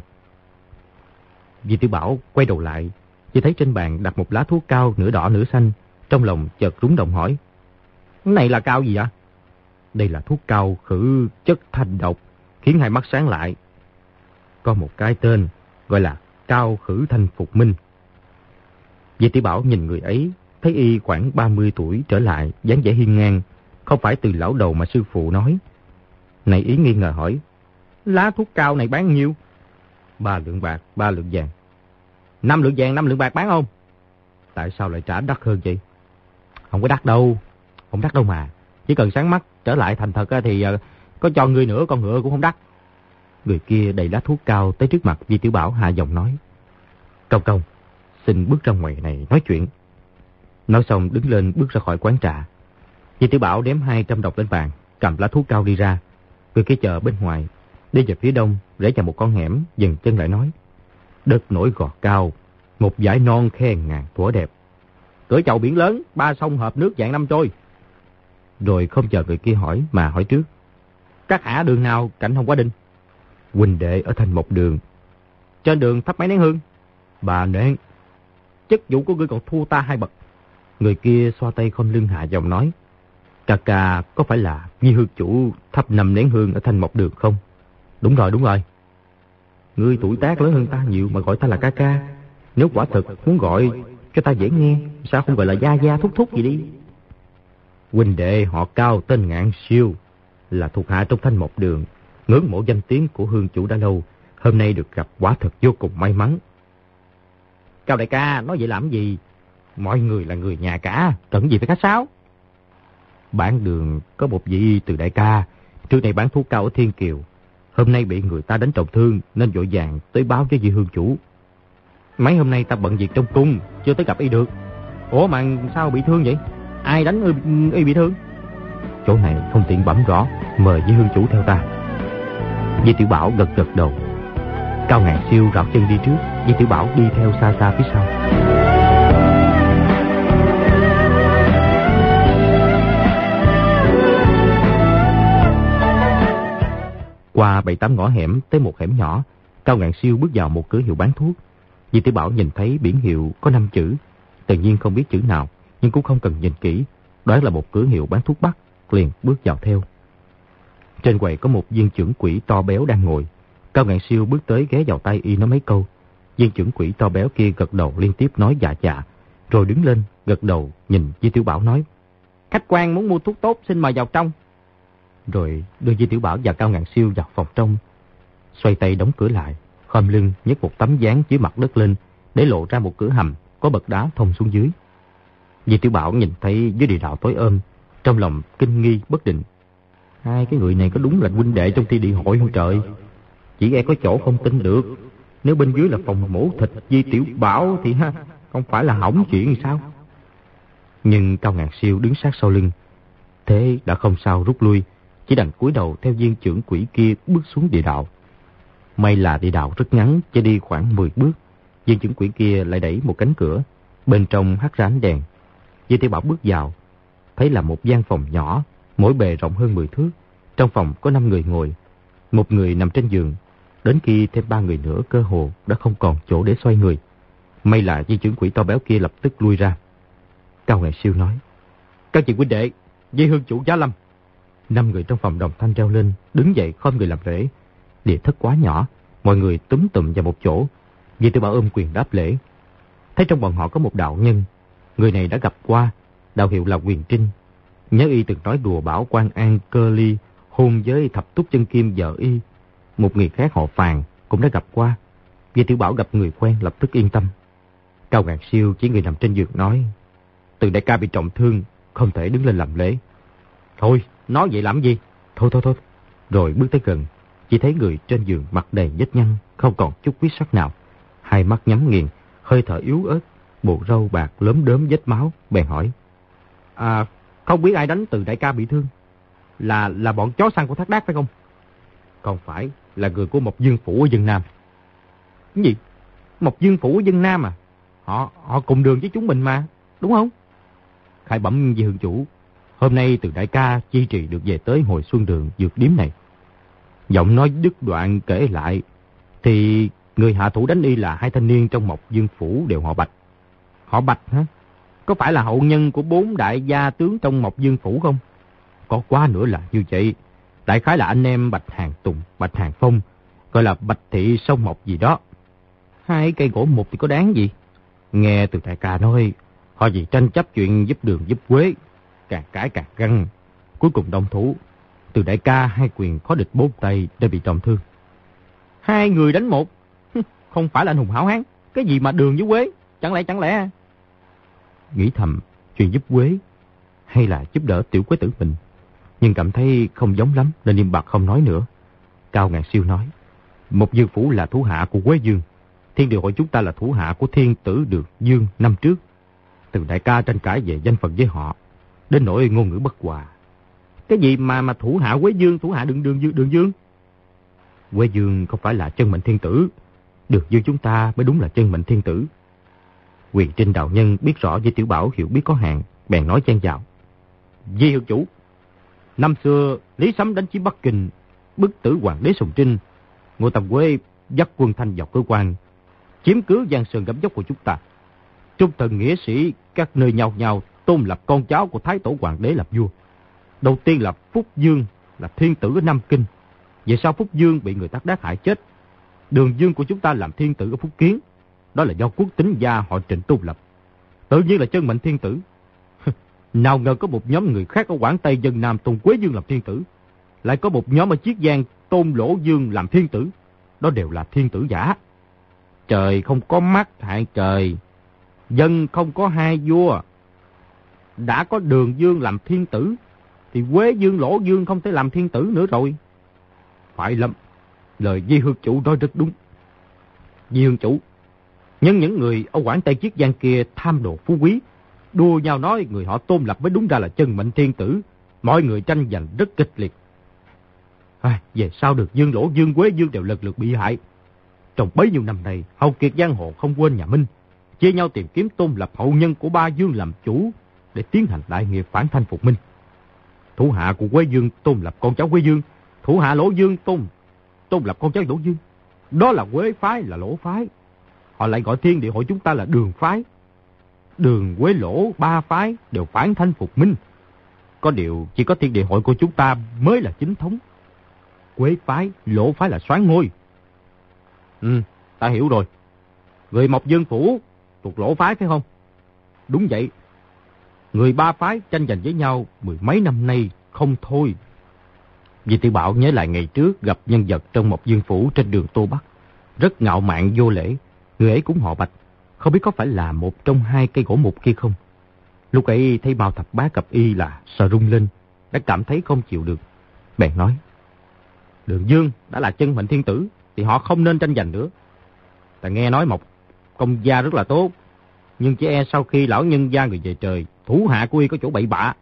Di Tiểu Bảo quay đầu lại, chỉ thấy trên bàn đặt một lá thuốc cao nửa đỏ nửa xanh, trong lòng chợt rúng động hỏi: "Cái này là cao gì ạ?" "Đây là thuốc cao khử chất thanh độc, khiến hai mắt sáng lại. Có một cái tên gọi là cao khử thanh phục minh." Di Tiểu Bảo nhìn người ấy, thấy y khoảng ba mươi tuổi trở lại, dáng vẻ hiên ngang, không phải Từ lão đầu mà sư phụ nói. Này ý nghi ngờ hỏi: "Lá thuốc cao này bán nhiêu?" "Ba lượng bạc, ba lượng vàng." "Năm lượng vàng, năm lượng bạc bán không?" "Tại sao lại trả đắt hơn vậy?" "Không có đắt đâu, không đắt đâu mà. Chỉ cần sáng mắt trở lại thành thật thì có cho ngươi nữa con ngựa cũng không đắt." Người kia đầy lá thuốc cao tới trước mặt Di Tiểu Bảo, hạ giọng nói: "Công công, xin bước ra ngoài này nói chuyện." Nói xong đứng lên bước ra khỏi quán trà. Di Tiểu Bảo đếm hai trăm đồng lên bàn, cầm lá thuốc cao đi ra. Người kia chờ bên ngoài, đi về phía đông, rẽ vào một con hẻm, dừng chân lại nói: "Đất nổi gò cao, một dải non khe ngàn thuở đẹp. Cửa chầu biển lớn, ba sông hợp nước vạn năm trôi." Rồi không chờ người kia hỏi mà hỏi trước: "Các hạ đường nào cạnh Hồng Quá Đinh?" "Huynh đệ ở Thanh Mộc Đường." "Trên đường thắp mấy nén hương?" "Ba nén." "Chức vụ của ngươi còn thua ta hai bậc." Người kia xoa tay khom lưng hạ giọng nói: "Ca ca có phải là Nhi hương chủ thắp năm nén hương ở Thanh Mộc Đường không?" "Đúng rồi, đúng rồi." "Ngươi tuổi tác lớn hơn ta nhiều mà gọi ta là ca ca. Nếu quả thực muốn gọi cho ta dễ nghe, sao không gọi là gia gia thúc thúc gì đi?" "Huynh đệ họ Cao tên Ngạn Siêu, là thuộc hạ trong Thanh Mộc Đường, ngưỡng mộ danh tiếng của hương chủ đã lâu, hôm nay được gặp quả thật vô cùng may mắn." "Cao đại ca nói vậy làm gì? Mọi người là người nhà cả, cần gì phải khách sáo?" "Bản đường có một vị Từ đại ca, trước này bán thuốc cao ở Thiên Kiều, hôm nay bị người ta đánh trọng thương nên vội vàng tới báo với vị hương chủ. Mấy hôm nay ta bận việc trong cung, chưa tới gặp y được." "Ủa mà sao bị thương vậy? Ai đánh y, y bị thương?" "Chỗ này không tiện bẩm rõ, mời với hương chủ theo ta." Di Tiểu Bảo gật gật đầu. Cao Ngạn Siêu rảo chân đi trước, Di Tiểu Bảo đi theo xa xa phía sau. Qua bảy tám ngõ hẻm tới một hẻm nhỏ, Cao Ngạn Siêu bước vào một cửa hiệu bán thuốc. Di Tiểu Bảo nhìn thấy biển hiệu có năm chữ, tự nhiên không biết chữ nào, nhưng cũng không cần nhìn kỹ, đoán là một cửa hiệu bán thuốc bắc, liền bước vào theo. Trên quầy có một viên trưởng quỹ to béo đang ngồi. Cao Ngạn Siêu bước tới ghé vào tay y nói mấy câu. Viên trưởng quỹ to béo kia gật đầu liên tiếp nói dạ dạ, rồi đứng lên gật đầu nhìn Di Tiểu Bảo nói: "Khách quan muốn mua thuốc tốt xin mời vào trong." Rồi đưa Di Tiểu Bảo và Cao Ngạn Siêu vào phòng trong, xoay tay đóng cửa lại, khom lưng nhấc một tấm ván dưới mặt đất lên để lộ ra một cửa hầm có bậc đá thông xuống dưới. Di Tiểu Bảo nhìn thấy dưới địa đạo tối ôm, trong lòng kinh nghi bất định. Hai cái người này có đúng là huynh đệ trong Thiên Địa Hội không trời? Chỉ e có chỗ không tin được. Nếu bên dưới là phòng mổ thịt Di Tiểu Bảo thì ha, không phải là hỏng chuyện sao? Nhưng Cao Ngạn Siêu đứng sát sau lưng, thế đã không sao rút lui, chỉ đành cúi đầu theo viên trưởng quỹ kia bước xuống địa đạo. May là địa đạo rất ngắn, chỉ đi khoảng mười bước. Viên Chưởng Quỷ kia lại đẩy một cánh cửa, bên trong hắt ra ánh đèn. Di Tiểu Bảo bước vào, thấy là một gian phòng nhỏ, mỗi bề rộng hơn mười thước. Trong phòng có năm người ngồi, một người nằm trên giường. Đến khi thêm ba người nữa, cơ hồ đã không còn chỗ để xoay người. May là Viên Chưởng Quỷ to béo kia lập tức lui ra. Cao Ngạn Siêu nói: "Các vị huynh đệ, Di Hương chủ giá lâm." Năm người trong phòng đồng thanh reo lên, đứng dậy khom người làm lễ. Địa thất quá nhỏ, mọi người túm tụm vào một chỗ. Di Tiểu Bảo ôm quyền đáp lễ. Thấy trong bọn họ có một đạo nhân, người này đã gặp qua, đạo hiệu là Huyền Trinh. Nhớ y từng nói đùa bảo Quan An Cơ Ly hôn với Thập Túc Chân Kim vợ y. Một người khác họ Phàn cũng đã gặp qua. Di Tiểu Bảo gặp người quen lập tức yên tâm. Cao Ngạn Siêu chỉ người nằm trên giường nói: "Từ đại ca bị trọng thương, không thể đứng lên làm lễ." "Thôi, nói vậy làm gì?" Thôi thôi thôi. Rồi bước tới gần, chỉ thấy người trên giường mặt đầy vết nhăn, không còn chút huyết sắc nào. Hai mắt nhắm nghiền, hơi thở yếu ớt, bộ râu bạc lốm đốm vết máu. Bèn hỏi: "À, không biết ai đánh Từ đại ca bị thương? Là là bọn chó săn của Thác Đác phải không?" "Không phải, là người của Mộc Dương Phủ ở Vân Nam." "Cái gì? Mộc Dương Phủ ở Vân Nam à? Họ họ cùng đường với chúng mình mà, đúng không?" "Khải bẩm Di Hương chủ, hôm nay Từ đại ca chi trì được về tới Hồi Xuân Đường dược điếm này." Giọng nói đứt đoạn kể lại, thì người hạ thủ đánh y là hai thanh niên trong Mộc Dương Phủ đều họ Bạch. "Họ Bạch hả? Có phải là hậu nhân của bốn đại gia tướng trong Mộc Dương Phủ không?" "Có quá nữa là như vậy. Đại khái là anh em Bạch Hàng Tùng, Bạch Hàng Phong, gọi là Bạch Thị Sông Mộc gì đó. Hai cây gỗ mục thì có đáng gì?" "Nghe Từ đại ca nói, họ vì tranh chấp chuyện giúp đường giúp quế, càng cãi càng găng, cuối cùng động thủ. Từ đại ca hai quyền khó địch bốn tay đã bị trọng thương." "Hai người đánh một? Không phải là anh hùng hảo hán, cái gì mà đường với quế, chẳng lẽ chẳng lẽ..." Nghĩ thầm, chuyện giúp quế hay là giúp đỡ tiểu quế tử mình, nhưng cảm thấy không giống lắm nên im bặt không nói nữa. Cao Ngạn Siêu nói: "Mộc Dương Phủ là thủ hạ của Quế Dương, Thiên Địa Hội chúng ta là thủ hạ của Thiên Tử Được Dương năm trước. Từ đại ca tranh cãi về danh phận với họ, đến nỗi ngôn ngữ bất hòa." "Cái gì mà mà thủ hạ Quế Dương, thủ hạ đường đường Dương đường Dương?" "Quế Dương không phải là chân mệnh thiên tử, Được Dương chúng ta mới đúng là chân mệnh thiên tử." Huyền Trinh đạo nhân biết rõ với Tiểu Bảo hiểu biết có hạn, bèn nói chen vào: "Di Hương chủ, năm xưa Lý Sấm đánh chiếm Bắc Kinh, bức tử hoàng đế Sùng Trinh, Ngô Tam Quế dắt quân thanh dọc cửa quan, chiếm cứ Giang Sơn gấm dốc của chúng ta. Trung thần nghĩa sĩ các nơi nhau nhau tôn lập con cháu của Thái Tổ hoàng đế làm vua. Đầu tiên là Phúc Dương, là thiên tử ở Nam Kinh. Về sau Phúc Dương bị người Thác Đác hại chết. Đường Dương của chúng ta làm thiên tử ở Phúc Kiến. Đó là do quốc tính gia họ Trịnh tôn lập. Tự nhiên là chân mệnh thiên tử. Nào ngờ có một nhóm người khác ở Quảng Tây dân Nam tôn Quế Dương làm thiên tử. Lại có một nhóm ở Chiết Giang tôn Lỗ Dương làm thiên tử. Đó đều là thiên tử giả. Trời không có mắt hại trời. Dân không có hai vua. Đã có Đường Dương làm thiên tử, thì Quế Dương, Lỗ Dương không thể làm thiên tử nữa rồi." "Phải lắm, lời Di Hương chủ nói rất đúng. Di Hương chủ, nhưng những người ở Quảng Tây Chiết Giang kia tham đồ phú quý, đua nhau nói người họ tôn lập mới đúng ra là chân mệnh thiên tử. Mọi người tranh giành rất kịch liệt. À, về sau Được Dương, Lỗ Dương, Quế Dương đều lần lượt bị hại. Trong bấy nhiêu năm nay, hầu kiệt giang hồ không quên nhà Minh, chia nhau tìm kiếm tôn lập hậu nhân của ba Dương làm chủ để tiến hành đại nghiệp phản thanh phục minh. Thủ hạ của Quế Dương tôn lập con cháu Quế Dương, thủ hạ Lỗ Dương tôn tôn lập con cháu Lỗ Dương. Đó là Quế phái, là Lỗ phái. Họ lại gọi Thiên Địa Hội chúng ta là Đường phái. Đường, Quế, Lỗ ba phái đều phản thanh phục minh. Có điều chỉ có Thiên Địa Hội của chúng ta mới là chính thống. Quế phái, Lỗ phái là soán ngôi." "Ừ, ta hiểu rồi. Người Mộc Dương Phủ thuộc Lỗ phái phải không?" "Đúng vậy. Người ba phái tranh giành với nhau mười mấy năm nay không thôi." Di Tiểu Bảo nhớ lại ngày trước gặp nhân vật trong Mộc Dương Phủ trên đường Tô Bắc, rất ngạo mạn vô lễ. Người ấy cũng họ Bạch, không biết có phải là một trong hai cây gỗ mục kia không. Lúc ấy thấy Mao Thập Bá gặp y là sợ rung lên, đã cảm thấy không chịu được. Bèn nói: "Đường Dương đã là chân mệnh thiên tử thì họ không nên tranh giành nữa. Ta nghe nói Mộc công gia rất là tốt, nhưng chỉ e sau khi lão nhân gia người về trời, thủ hạ của y có chỗ bậy bạ."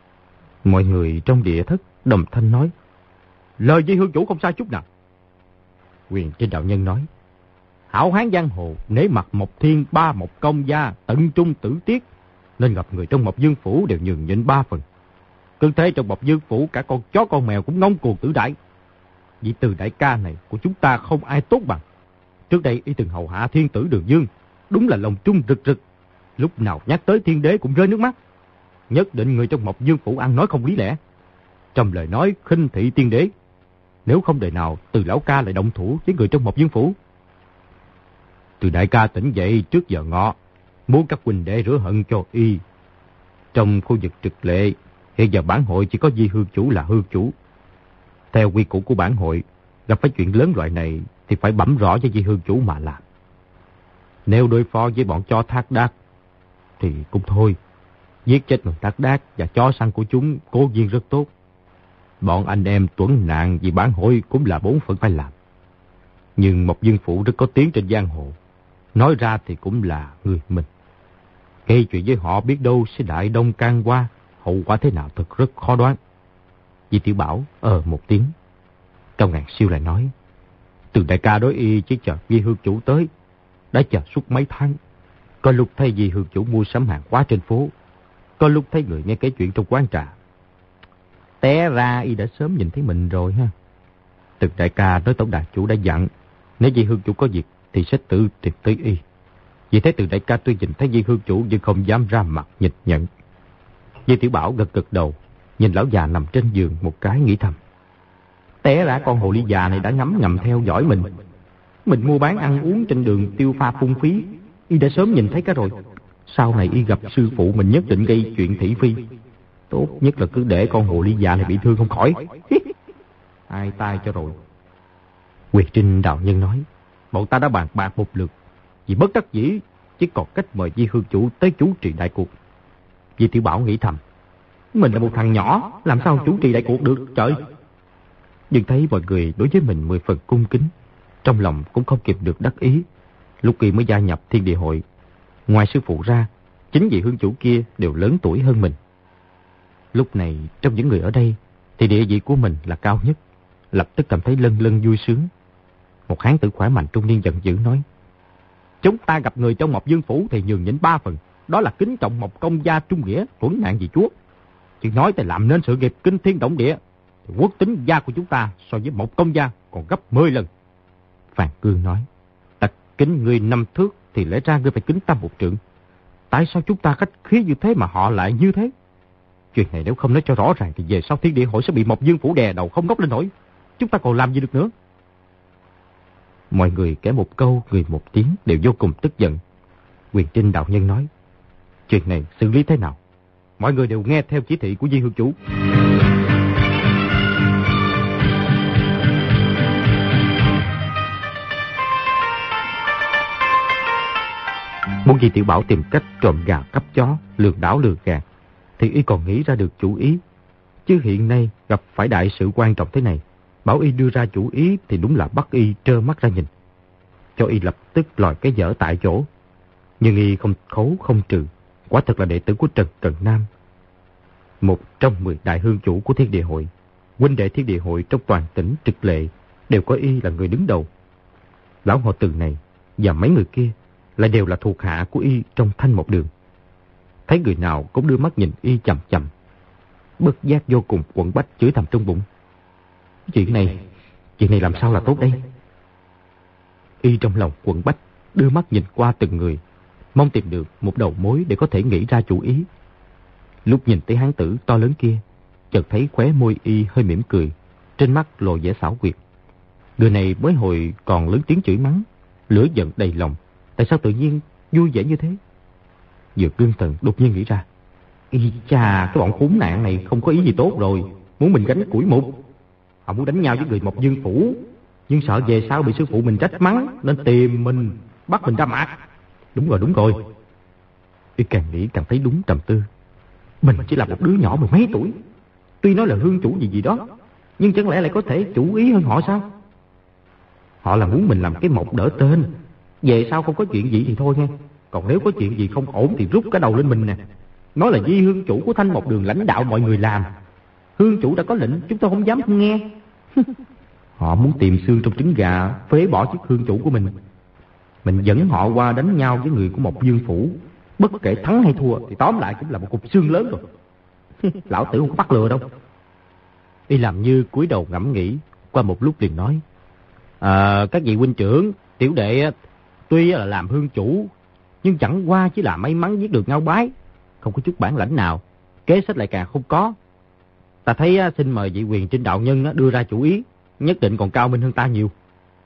Mọi người trong địa thất đồng thanh nói: "Lời Di Hương chủ không sai chút nào." Quyền Trinh đạo nhân nói. Hảo hán giang hồ, nể mặt Mộc Thiên ba Mộc Công gia, tận trung tử tiết, nên gặp người trong Mộc Dương phủ đều nhường nhịn ba phần. Cứ thế trong Mộc Dương phủ cả con chó con mèo cũng ngông cuồng tử đại. Vì Từ đại ca này của chúng ta không ai tốt bằng. Trước đây y từng hầu hạ thiên tử Đường Dương, đúng là lòng trung rực rực. Lúc nào nhắc tới thiên đế cũng rơi nước mắt. Nhất định người trong Mộc Dương phủ ăn nói không lý lẽ. Trong lời nói khinh thị tiên đế. Nếu không đời nào Từ lão ca lại động thủ với người trong Mộc Dương phủ. Từ đại ca tỉnh dậy trước giờ ngọ, muốn các huynh đệ rửa hận cho y. Trong khu vực trực lệ, hiện giờ bản hội chỉ có Di Hương chủ là hương chủ. Theo quy củ của bản hội, gặp phải chuyện lớn loại này thì phải bẩm rõ với Di Hương chủ mà làm. Nếu đối phó với bọn chó Thác Đác thì cũng thôi. Giết chết bọn Thác Đác và chó săn của chúng cố nhiên rất tốt. Bọn anh em tuấn nạn vì bản hội cũng là bốn phận phải làm. Nhưng Mộc Dương phủ rất có tiếng trên giang hồ. Nói ra thì cũng là người mình. Gây chuyện với họ biết đâu sẽ đại đông can qua, hậu quả thế nào thật rất khó đoán. Di Tiểu Bảo ờ một tiếng. Cao Ngàn Siêu lại nói. Từ đại ca đối y chỉ chờ Di Hương chủ tới. Đã chờ suốt mấy tháng. Có lúc thấy Di Hương chủ mua sắm hàng hóa trên phố. Có lúc thấy người nghe kể chuyện trong quán trà. Té ra y đã sớm nhìn thấy mình rồi ha. Từ đại ca nói tổng đà chủ đã dặn, nếu Di Hương chủ có việc thì sẽ tự tìm tới y. Vì thế Từ đại ca tuy nhìn thấy Di Hương chủ nhưng không dám ra mặt nhịch nhận. Di Tiểu Bảo gật gật đầu, nhìn lão già nằm trên giường một cái nghĩ thầm. Té ra con hồ ly già này đã ngấm ngầm theo dõi mình. Mình mua bán ăn uống trên đường tiêu pha phung phí, y đã sớm nhìn thấy cả rồi. Sau này y gặp sư phụ mình nhất định gây chuyện thị phi. Tốt nhất là cứ để con hồ ly già này bị thương không khỏi. Ai tai cho rồi. Quyền Trinh đạo nhân nói. Bọn ta đã bàn bạc một lượt. Vì bất đắc dĩ chỉ còn cách mời Di Hương chủ tới chủ trì đại cuộc. Di Tiểu Bảo nghĩ thầm. Mình là một thằng nhỏ, làm sao chủ trì đại cuộc được trời. Nhưng thấy mọi người đối với mình mười phần cung kính, trong lòng cũng không kịp được đắc ý. Lúc kỳ mới gia nhập Thiên Địa hội, ngoài sư phụ ra, chính vị hương chủ kia đều lớn tuổi hơn mình. Lúc này trong những người ở đây thì địa vị của mình là cao nhất, lập tức cảm thấy lân lân vui sướng. Một hán tử khỏe mạnh trung niên giận dữ nói. Chúng ta gặp người trong Mộc Dương phủ thì nhường nhịn ba phần, đó là kính trọng Mộc Công gia trung nghĩa, tuấn nạn vì chúa. Chứ nói tới làm nên sự nghiệp kinh thiên động địa thì quốc tính gia của chúng ta so với Mộc Công gia còn gấp mười lần. Phàn Cương nói. Ta kính ngươi năm thước thì lẽ ra ngươi phải kính ta một trượng. Tại sao chúng ta khách khí như thế mà họ lại như thế? Chuyện này nếu không nói cho rõ ràng thì về sau Thiên Địa hội sẽ bị Mộc Dương phủ đè đầu không ngóc lên nổi. Chúng ta còn làm gì được nữa? Mọi người kể một câu, người một tiếng đều vô cùng tức giận. Quyền Trinh đạo nhân nói. Chuyện này xử lý thế nào? Mọi người đều nghe theo chỉ thị của Di Hương chủ. Muốn Di Tiểu Bảo tìm cách trộm gà cắp chó, lường đảo lường gạt, thì y còn nghĩ ra được chủ ý. Chứ hiện nay gặp phải đại sự quan trọng thế này, bảo y đưa ra chủ ý thì đúng là bắt y trơ mắt ra nhìn. Cho y lập tức lòi cái dở tại chỗ. Nhưng y không khấu không trừ, quả thật là đệ tử của Trần Cần Nam. Một trong mười đại hương chủ của Thiên Địa hội, huynh đệ Thiên Địa hội trong toàn tỉnh Trực Lệ đều có y là người đứng đầu. Lão họ Từ này và mấy người kia lại đều là thuộc hạ của y trong Thanh Một Đường. Thấy người nào cũng đưa mắt nhìn y chằm chằm, bất giác vô cùng quẫn bách chửi thầm trong bụng. Chuyện này, chuyện này làm sao là tốt đây? Y trong lòng quẫn bách, đưa mắt nhìn qua từng người, mong tìm được một đầu mối để có thể nghĩ ra chủ ý. Lúc nhìn thấy hán tử to lớn kia, chợt thấy khóe môi y hơi mỉm cười, trên mắt lộ vẻ xảo quyệt. Người này mới hồi còn lớn tiếng chửi mắng, lửa giận đầy lòng, tại sao tự nhiên vui vẻ như thế? Vừa ngưng thần đột nhiên nghĩ ra, y chà, cái bọn khốn nạn này không có ý gì tốt rồi, muốn mình gánh củi mục. Họ muốn đánh nhau với người Mộc Dương phủ, nhưng sợ về sau bị sư phụ mình trách mắng nên tìm mình, bắt mình ra mặt. Đúng rồi, đúng rồi. Y càng nghĩ càng thấy đúng, trầm tư. Mình chỉ là một đứa nhỏ mười mấy tuổi, tuy nói là hương chủ gì gì đó, nhưng chẳng lẽ lại có thể chủ ý hơn họ sao? Họ là muốn mình làm cái mộc đỡ tên, về sau không có chuyện gì thì thôi nghe. Còn nếu có chuyện gì không ổn thì rút cả đầu lên mình nè. Nói là Di hương chủ của Thanh Một Đường lãnh đạo mọi người làm. Hương chủ đã có lệnh, chúng tôi không dám không nghe. Họ muốn tìm xương trong trứng gà, phế bỏ chức hương chủ của mình. Mình dẫn họ qua đánh nhau với người của Mộc Dương phủ. Bất kể thắng hay thua thì tóm lại cũng là một cục xương lớn rồi. Lão tử không có bắt lừa đâu. Y làm như cúi đầu ngẫm nghĩ, qua một lúc liền nói: À, các vị huynh trưởng, tiểu đệ tuy là làm hương chủ, nhưng chẳng qua chỉ là may mắn giết được Ngao Bái, không có chút bản lãnh nào, kế sách lại càng không có. Ta thấy xin mời vị Huyền Trinh đạo nhân đưa ra chủ ý, nhất định còn cao minh hơn ta nhiều.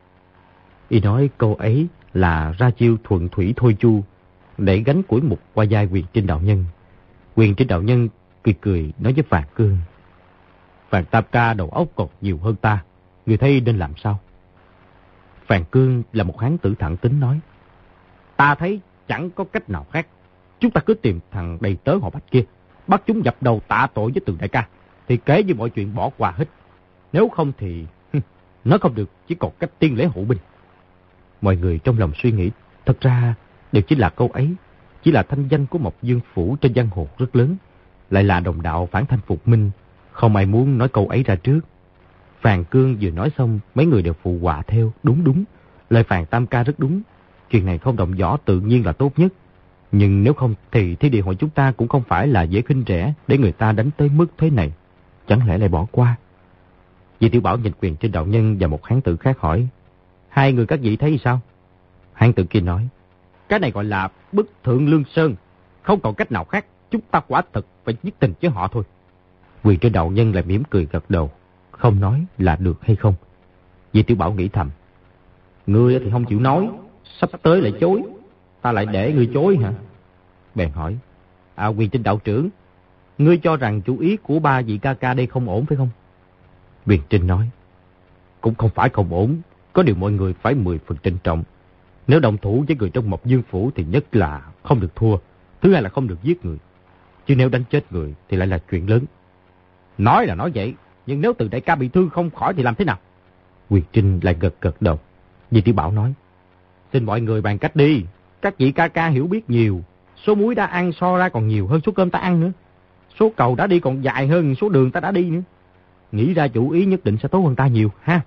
Y nói câu ấy là ra chiêu thuận thủy thôi chu, để gánh củi mục qua vai Huyền Trinh đạo nhân. Huyền Trinh đạo nhân cười cười nói với Phàn Cương: Phàn Tam ca đầu óc còn nhiều hơn ta, người thấy nên làm sao? Phàn Cương là một hán tử thẳng tính nói: Ta thấy chẳng có cách nào khác, chúng ta cứ tìm thằng đầy tớ họ Bạch kia, bắt chúng dập đầu tạ tội với Từ đại ca, thì kể như mọi chuyện bỏ qua hết. Nếu không thì nó không được, chỉ còn cách tiên lễ hộ binh. Mọi người trong lòng suy nghĩ, thật ra đều chỉ là câu ấy, chỉ là thanh danh của Mộc Dương phủ trên giang hồ rất lớn, lại là đồng đạo phản thanh phục minh, không ai muốn nói câu ấy ra trước. Phàn Cương vừa nói xong, mấy người đều phụ họa theo: Đúng đúng, lời Phàn Tam ca rất đúng, chuyện này không động võ tự nhiên là tốt nhất. Nhưng nếu không thì thi địa hội chúng ta cũng không phải là dễ khinh rẻ để người ta đánh tới mức thế này, chẳng lẽ lại bỏ qua? Vì Tiểu Bảo nhìn Huyền Trinh đạo nhân và một hán tử khác hỏi: Hai người các vị thấy sao? Hán tử kia nói: Cái này gọi là bức thượng lương sơn, không còn cách nào khác, chúng ta quả thật phải giết tình với họ thôi. Huyền Trinh đạo nhân lại mỉm cười gật đầu, không nói là được hay không. Vì Tiểu Bảo nghĩ thầm: Ngươi thì không chịu nói, sắp tới lại chối, ta lại để ngươi chối hả? Bèn hỏi: À, Huyền Trinh đạo trưởng, ngươi cho rằng chủ ý của ba vị ca ca đây không ổn phải không? Huyền Trinh nói: Cũng không phải không ổn, có điều mọi người phải mười phần trân trọng. Nếu đồng thủ với người trong Mộc Dương phủ thì nhất là không được thua, thứ hai là không được giết người. Chứ nếu đánh chết người thì lại là chuyện lớn. Nói là nói vậy, nhưng nếu Từ đại ca bị thương không khỏi thì làm thế nào? Huyền Trinh lại gật gật đầu. Vì Tiểu Bảo nói: Xin mọi người bàn cách đi, các vị ca ca hiểu biết nhiều, số muối đã ăn so ra còn nhiều hơn số cơm ta ăn nữa, số cầu đã đi còn dài hơn số đường ta đã đi nữa. Nghĩ ra chủ ý nhất định sẽ tốt hơn ta nhiều ha.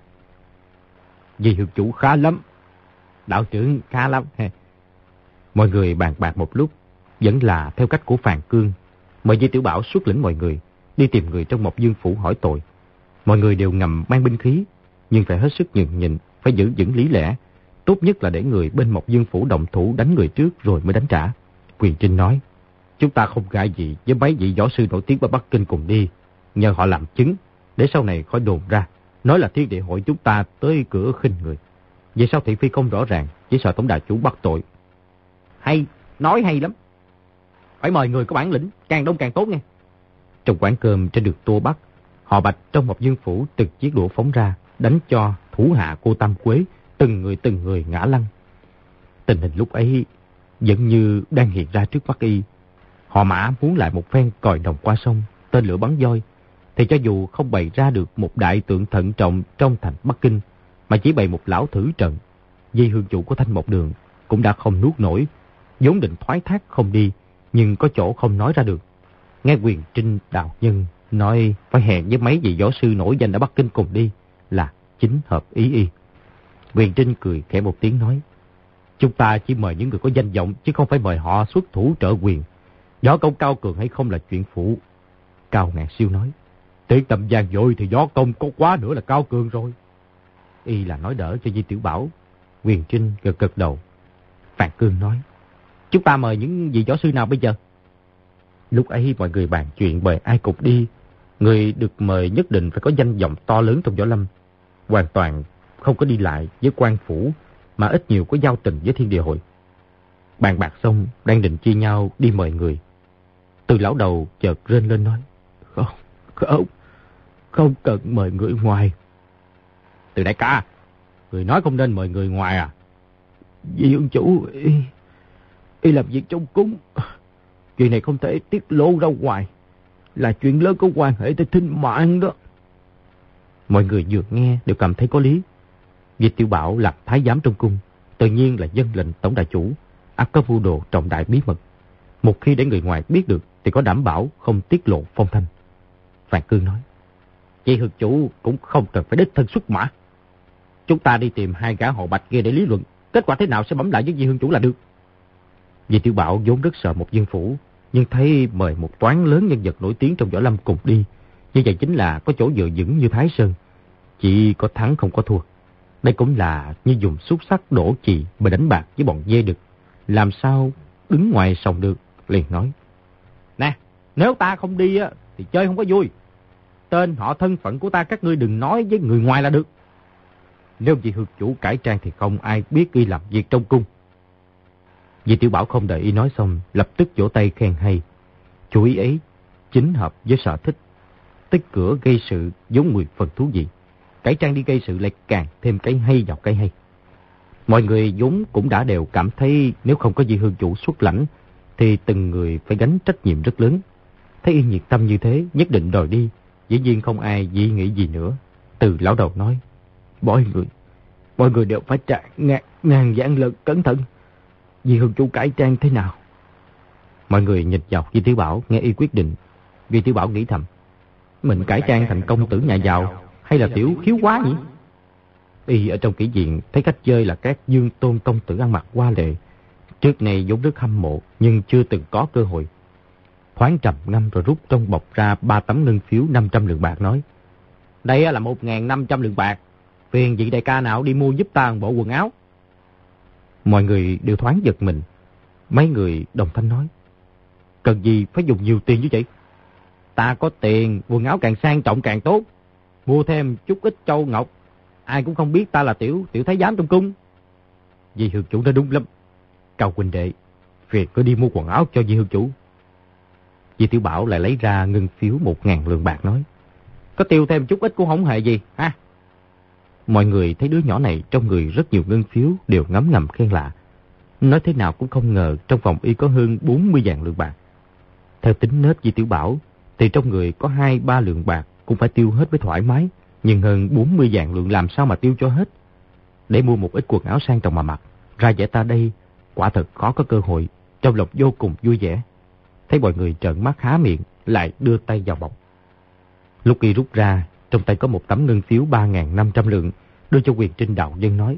Vì hiệu chủ khá lắm, đạo trưởng khá lắm. Mọi người bàn bạc một lúc, vẫn là theo cách của Phàn Cương, mời Di Tiểu Bảo xuất lĩnh mọi người đi tìm người trong Mộc Dương phủ hỏi tội. Mọi người đều ngầm mang binh khí, nhưng phải hết sức nhường nhịn, phải giữ vững lý lẽ. Tốt nhất là để người bên Mộc Dương phủ động thủ đánh người trước rồi mới đánh trả. Huyền Trinh nói: Chúng ta không ngại gì với mấy vị võ sư nổi tiếng ở Bắc Kinh cùng đi, nhờ họ làm chứng, để sau này khỏi đồn ra, nói là thiên địa hội chúng ta tới cửa khinh người. Vậy sao thị phi không rõ ràng, chỉ sợ tổng đại chủ bắt tội. Hay, nói hay lắm. Phải mời người có bản lĩnh, càng đông càng tốt nghe. Trong quán cơm trên đường Tô Bắc, họ Bạch trong Mộc Dương phủ từng chiếc đũa phóng ra, đánh cho thủ hạ cô Tam Quế, từng người từng người ngã lăn. Tình hình lúc ấy vẫn như đang hiện ra trước mắt y. Họ Mã muốn lại một phen còi đồng qua sông, tên lửa bắn voi, thì cho dù không bày ra được một đại tượng thận trọng trong thành Bắc Kinh, mà chỉ bày một lão thử trận, Di hương chủ của Thanh Mộc Đường cũng đã không nuốt nổi, vốn định thoái thác không đi, nhưng có chỗ không nói ra được. Nghe Huyền Trinh đạo nhân nói phải hẹn với mấy vị võ sư nổi danh ở Bắc Kinh cùng đi, là chính hợp ý y. Huyền Trinh cười khẽ một tiếng nói: Chúng ta chỉ mời những người có danh vọng, chứ không phải mời họ xuất thủ trợ quyền. Võ công cao cường hay không là chuyện phụ. Cao Ngạn Siêu nói: Tiếng tầm vang dội thì võ công có quá nữa là cao cường rồi. Y là nói đỡ cho Di Tiểu Bảo. Huyền Trinh gật gật đầu. Phàn Cương nói: Chúng ta mời những vị võ sư nào bây giờ? Lúc ấy mọi người bàn chuyện mời ai cục đi. Người được mời nhất định phải có danh vọng to lớn trong võ lâm, hoàn toàn không có đi lại với quan phủ, mà ít nhiều có giao tình với thiên địa hội. Bàn bạc xong, đang định chia nhau đi mời người. Từ lão đầu chợt rên lên nói: Không, không, không cần mời người ngoài. Từ đại ca, người nói không nên mời người ngoài à? Vì Dương chủ, y, y làm việc trong cúng. Chuyện này không thể tiết lộ ra ngoài, là chuyện lớn có quan hệ tới thinh mạng đó. Mọi người vừa nghe đều cảm thấy có lý. Vì Tiểu Bảo làm thái giám trong cung, tự nhiên là dân lệnh tổng đại chủ, ắt có mưu đồ trọng đại bí mật. Một khi để người ngoài biết được thì có đảm bảo không tiết lộ phong thanh. Phàn Cương nói: Chị hương chủ cũng không cần phải đích thân xuất mã, Chúng ta đi tìm hai gã họ Bạch kia để lý luận. Kết quả thế nào sẽ bẩm lại với Di Hương chủ là được. Di Tiểu Bảo vốn rất sợ một Dương phủ, nhưng thấy mời một toán lớn nhân vật nổi tiếng trong võ lâm cùng đi, như vậy chính là có chỗ dựa vững như Thái Sơn, chỉ có thắng không có thua. Đây cũng là như dùng xúc sắc đổ chì mà đánh bạc với bọn dê đực, làm sao đứng ngoài sòng được. Liền nói: Nè, nếu ta không đi á thì chơi không có vui. Tên họ thân phận của ta các ngươi đừng nói với người ngoài là được. Nếu Di Hương chủ cải trang thì không ai biết y làm việc trong cung. Di Tiểu Bảo không đợi y nói xong, lập tức vỗ tay khen hay. Chú ý ấy chính hợp với sở thích. Tích cửa gây sự giống mười phần thú vị. Cải trang đi gây sự lại càng thêm cái hay vào cái hay. Mọi người vốn cũng đã đều cảm thấy nếu không có Di Hương chủ xuất lãnh thì từng người phải gánh trách nhiệm rất lớn. Thấy y nhiệt tâm như thế, nhất định đòi đi, dĩ nhiên không ai dị nghĩ gì nữa. Từ lão đầu nói: Mọi người, mọi người đều phải trả ngàn, ngàn vạn lần cẩn thận. Di Hương chủ cải trang thế nào? Mọi người nhìn vào Di Tiểu Bảo, nghe y quyết định. Di Tiểu Bảo nghĩ thầm: mình cải trang thành công tử nhà giàu hay là tiểu khiếu quá nhỉ? Y ở trong kỷ viện thấy cách chơi là các dương tôn công tử ăn mặc hoa lệ. Trước này vốn rất hâm mộ nhưng chưa từng có cơ hội. Thoáng trầm ngâm rồi rút trong bọc ra ba tấm ngân phiếu năm trăm lượng bạc, nói: Đây là một nghìn năm trăm lượng bạc. Phiền vị đại ca nào đi mua giúp ta một bộ quần áo. Mọi người đều thoáng giật mình. Mấy người đồng thanh nói: Cần gì phải dùng nhiều tiền như vậy? Ta có tiền, quần áo càng sang trọng càng tốt. Mua thêm chút ít châu ngọc, ai cũng không biết ta là tiểu tiểu thái giám trong cung. Di Hương chủ nói đúng lắm. Cao huynh đệ, việc có đi mua quần áo cho Di Hương chủ. Di Tiểu Bảo lại lấy ra ngân phiếu một ngàn lượng bạc, nói: Có tiêu thêm chút ít cũng không hề gì ha. Mọi người thấy đứa nhỏ này trong người rất nhiều ngân phiếu, đều ngấm ngầm khen lạ. Nói thế nào cũng không ngờ trong phòng y có hơn bốn mươi vạn lượng bạc. Theo tính nết Di Tiểu Bảo thì trong người có hai ba lượng bạc cũng phải tiêu hết mới thoải mái, nhưng hơn bốn mươi vạn lượng làm sao mà tiêu cho hết. Để mua một ít quần áo sang trọng mà mặc, ra vẻ ta đây quả thật khó có cơ hội. Trong lòng vô cùng vui vẻ. Thấy mọi người trợn mắt há miệng, lại đưa tay vào bọc. Lúc y rút ra, trong tay có một tấm ngân phiếu ba nghìn năm trăm lượng, đưa cho Quyền Trinh đạo dân, nói: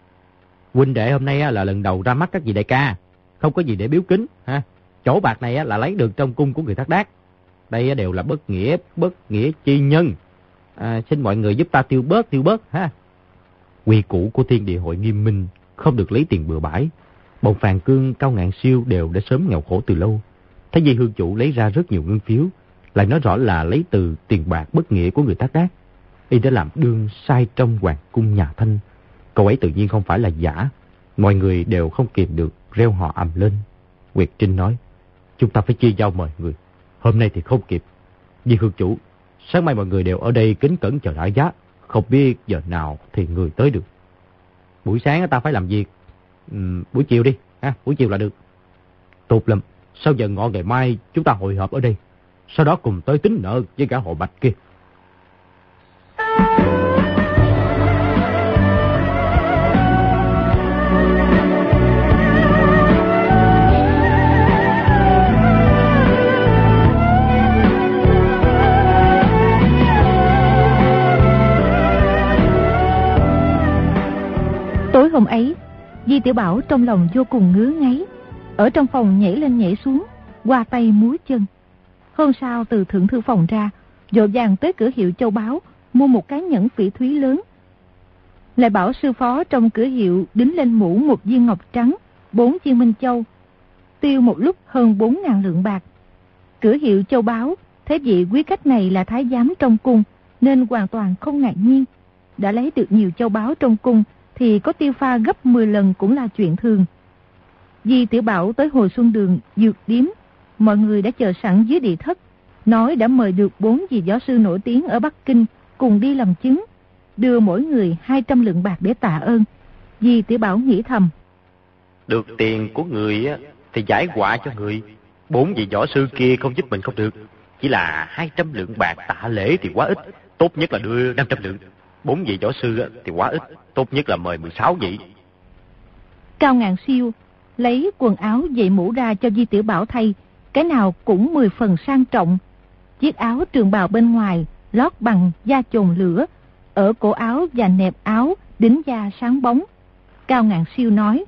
Huynh đệ hôm nay là lần đầu ra mắt các vị đại ca, không có gì để biếu kính ha. Chỗ bạc này là lấy được trong cung của người Thác Đác. Đây đều là bất nghĩa, bất nghĩa chi nhân. À, xin mọi người giúp ta tiêu bớt, tiêu bớt ha. Quy củ của Thiên Địa hội nghiêm minh, không được lấy tiền bừa bãi. Bọn Phàn Cương, Cao Ngạn Siêu đều đã sớm nghèo khổ từ lâu. Thấy Di Hương chủ lấy ra rất nhiều ngân phiếu, lại nói rõ là lấy từ tiền bạc bất nghĩa của người Thác Đác. Y đã làm đương sai trong hoàng cung nhà Thanh. Cậu ấy tự nhiên không phải là giả. Mọi người đều không kìm được reo hò ầm lên. Nguyệt Trinh nói: Chúng ta phải chia nhau mời người. Hôm nay thì không kịp. Di Hương chủ, sáng mai mọi người đều ở đây kính cẩn chờ đại giá. Không biết giờ nào thì người tới được. Buổi sáng ta phải làm việc. uhm, Buổi chiều đi ha, buổi chiều là được. Tốt lắm. Sau giờ ngọ ngày mai chúng ta hội họp ở đây, sau đó cùng tới tính nợ với cả họ Bạch kia. Tối hôm ấy, Di Tiểu Bảo trong lòng vô cùng ngứa ngáy, ở trong phòng nhảy lên nhảy xuống, qua tay múa chân. Hôm sau từ thượng thư phòng ra, vội vàng tới cửa hiệu châu báu mua một cái nhẫn phỉ thúy lớn. Lại bảo sư phó trong cửa hiệu đính lên mũ một viên ngọc trắng, bốn viên minh châu, tiêu một lúc hơn bốn ngàn lượng bạc. Cửa hiệu châu báu thấy vị quý khách này là thái giám trong cung nên hoàn toàn không ngạc nhiên. Đã lấy được nhiều châu báu trong cung thì có tiêu pha gấp mười lần cũng là chuyện thường. Di Tiểu Bảo tới Hồi Xuân Đường dược điếm, mọi người đã chờ sẵn dưới địa thất, nói đã mời được bốn vị võ sư nổi tiếng ở Bắc Kinh cùng đi làm chứng, đưa mỗi người hai trăm lượng bạc để tạ ơn. Di Tiểu Bảo nghĩ thầm: Được tiền của người thì giải họa cho người. Bốn vị võ sư kia không giúp mình không được. Chỉ là hai trăm lượng bạc tạ lễ thì quá ít, tốt nhất là đưa năm trăm lượng. Bốn vị võ sư thì quá ít, tốt nhất là mời mười sáu vị. Cao Ngạn Siêu lấy quần áo dậy mũ ra cho Di Tiểu Bảo thay, cái nào cũng mười phần sang trọng. Chiếc áo trường bào bên ngoài lót bằng da chồn lửa, ở cổ áo và nẹp áo đính da sáng bóng. Cao Ngạn Siêu nói: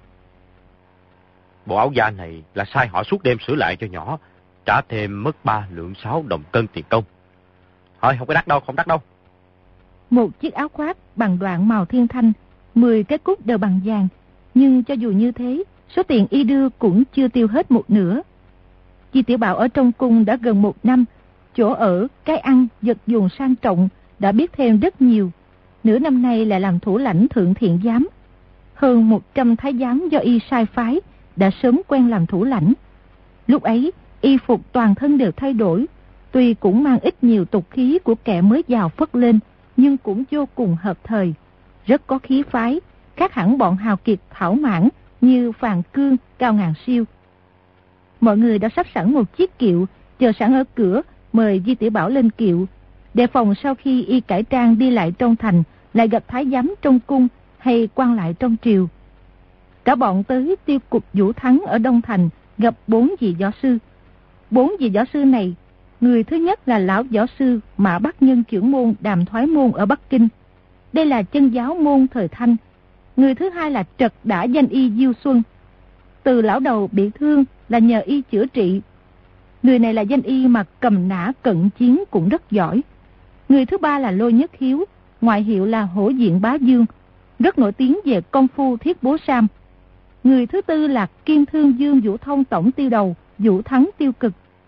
Bộ áo da này là sai họ suốt đêm sửa lại cho nhỏ, trả thêm mất ba lượng sáu đồng cân tiền công. Thôi không có đắt đâu, không đắt đâu. Một chiếc áo khoác bằng đoạn màu thiên thanh, mười cái cúc đều bằng vàng, nhưng cho dù như thế, số tiền y đưa cũng chưa tiêu hết một nửa. Di Tiểu Bảo ở trong cung đã gần một năm, chỗ ở, cái ăn, vật dùng sang trọng đã biết thêm rất nhiều. Nửa năm nay lại làm thủ lãnh thượng thiện giám. Hơn một trăm thái giám do y sai phái đã sớm quen làm thủ lãnh. Lúc ấy, y phục toàn thân đều thay đổi, tuy cũng mang ít nhiều tục khí của kẻ mới giàu phất lên, nhưng cũng vô cùng hợp thời, rất có khí phái, khác hẳn bọn hào kiệt thảo mãn như Phàn Cương, Cao Ngạn Siêu. Mọi người đã sắp sẵn một chiếc kiệu, chờ sẵn ở cửa, mời Di Tiểu Bảo lên kiệu, đề phòng sau khi y cải trang đi lại trong thành, lại gặp thái giám trong cung hay quan lại trong triều. Cả bọn tới tiêu cục Vũ Thắng ở Đông Thành, gặp bốn vị võ sư. Bốn vị võ sư này, người thứ nhất là lão võ sư Mã Bắc Nhân trưởng môn Đàm Thoái Môn ở Bắc Kinh. Đây là chân giáo môn thời Thanh. Người thứ hai là trật đã danh y Diêu Xuân. Từ lão đầu bị thương là nhờ y chữa trị. Người này là danh y mà cầm nã cận chiến cũng rất giỏi. Người thứ ba là Lôi Nhất Hiếu, ngoại hiệu là Hổ Diện Bá Dương, rất nổi tiếng về công phu thiết bố sam. Người thứ tư là Kim Thương Dương Vũ Thông tổng tiêu đầu, Vũ Thắng tiêu cực.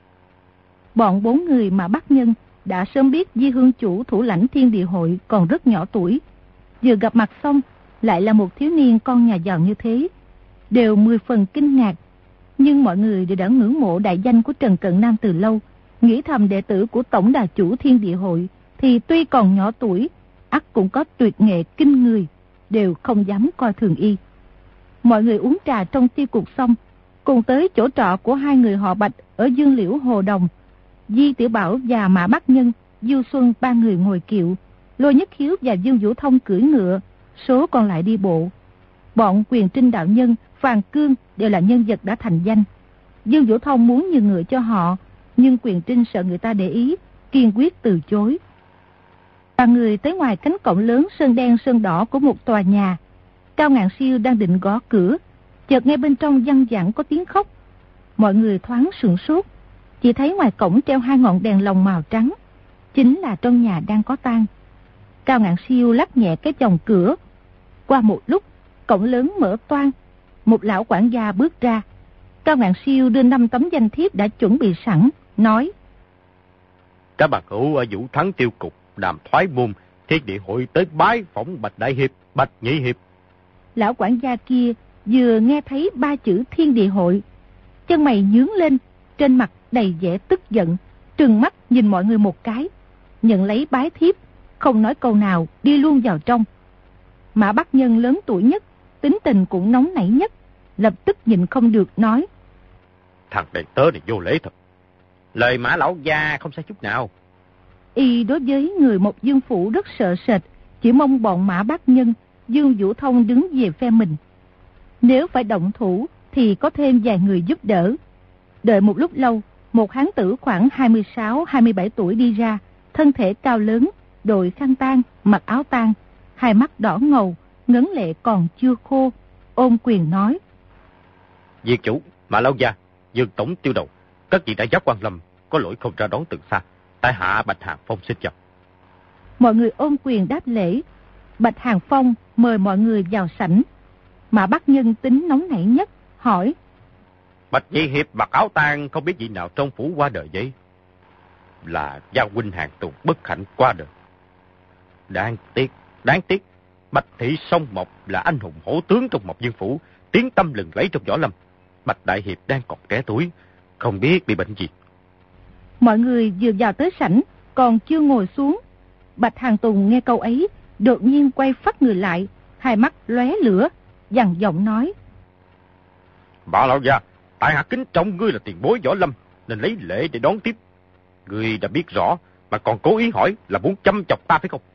Bọn bốn người mà Bắc Nhân đã sớm biết Di Hương chủ thủ lãnh Thiên Địa Hội còn rất nhỏ tuổi. Vừa gặp mặt xong, lại là một thiếu niên con nhà giàu như thế, đều mười phần kinh ngạc. Nhưng mọi người đều đã ngưỡng mộ đại danh của Trần Cận Nam từ lâu, nghĩ thầm đệ tử của tổng đà chủ Thiên Địa Hội thì tuy còn nhỏ tuổi, ắt cũng có tuyệt nghệ kinh người, đều không dám coi thường y. Mọi người uống trà trong tiêu cục xong, cùng tới chỗ trọ của hai người họ Bạch ở Dương Liễu Hồ Đồng. Di Tiểu Bảo và Mã Bắc Nhân, Du Xuân ba người ngồi kiệu, Lôi Nhất Hiếu và Dương Vũ Thông cưỡi ngựa, số còn lại đi bộ. Bọn Quyền Trinh đạo nhân, Phàn Cương đều là nhân vật đã thành danh. Dương Vũ Thông muốn nhường ngựa cho họ, nhưng Quyền Trinh sợ người ta để ý, kiên quyết từ chối. Ba người tới ngoài cánh cổng lớn sơn đen sơn đỏ của một tòa nhà. Cao Ngạn Siêu đang định gõ cửa, chợt nghe bên trong văng vẳng có tiếng khóc. Mọi người thoáng sửng sốt, chỉ thấy ngoài cổng treo hai ngọn đèn lồng màu trắng, chính là trong nhà đang có tang. Cao Ngạn Siêu lắc nhẹ cái chồng cửa. Qua một lúc, cổng lớn mở toang, một lão quản gia bước ra. Cao Ngạn Siêu đưa năm tấm danh thiếp đã chuẩn bị sẵn, nói: Các bà cửu ở Vũ Thắng tiêu cục, Đàm Thoái Môn, Thiên Địa Hội tới bái phỏng Bạch Đại Hiệp, Bạch Nhị Hiệp. Lão quản gia kia vừa nghe thấy ba chữ Thiên Địa Hội, chân mày nhướng lên, trên mặt đầy vẻ tức giận, trừng mắt nhìn mọi người một cái, nhận lấy bái thiếp, không nói câu nào, đi luôn vào trong. Mã Bắc Nhân lớn tuổi nhất, tính tình cũng nóng nảy nhất, lập tức nhìn không được nói: Thằng đầy tớ này vô lễ thật. Lời Mã lão gia không sai chút nào. Y đối với người một Dương phủ rất sợ sệt, chỉ mong bọn Mã Bắc Nhân, Dương Vũ Thông đứng về phe mình. Nếu phải động thủ thì có thêm vài người giúp đỡ. Đợi một lúc lâu, một hán tử khoảng hai mươi sáu hai mươi bảy tuổi đi ra, thân thể cao lớn, đội khăn tang, mặc áo tang, hai mắt đỏ ngầu, ngấn lệ còn chưa khô, ôm quyền nói: Diệt chủ, Mã lão gia, Dương tổng tiêu đầu, các vị đại giáp Quan Lâm có lỗi không ra đón từ xa, tại hạ Bạch Hàng Phong xin chào. Mọi người ôm quyền đáp lễ. Bạch Hàng Phong mời mọi người vào sảnh. Mã Bắc Nhân tính nóng nảy nhất, hỏi: Bạch Nhị Hiệp mặc áo tang không biết vị nào trong phủ qua đời vậy? Là gia huynh hàng tù bất hạnh qua đời. Đáng tiếc, đáng tiếc, Bạch Thị Song Mộc là anh hùng hổ tướng trong Mộc Dương phủ, tiếng tâm lừng lẫy trong võ lâm. Bạch Đại Hiệp đang còn trẻ tuổi, không biết bị bệnh gì. Mọi người vừa vào tới sảnh, còn chưa ngồi xuống, Bạch Hàng Tùng nghe câu ấy, đột nhiên quay phắt người lại, hai mắt lóe lửa, dằn giọng nói: Bà lão gia, tại hạ kính trọng ngươi là tiền bối võ lâm, nên lấy lễ để đón tiếp. Ngươi đã biết rõ, mà còn cố ý hỏi là muốn châm chọc ta phải không?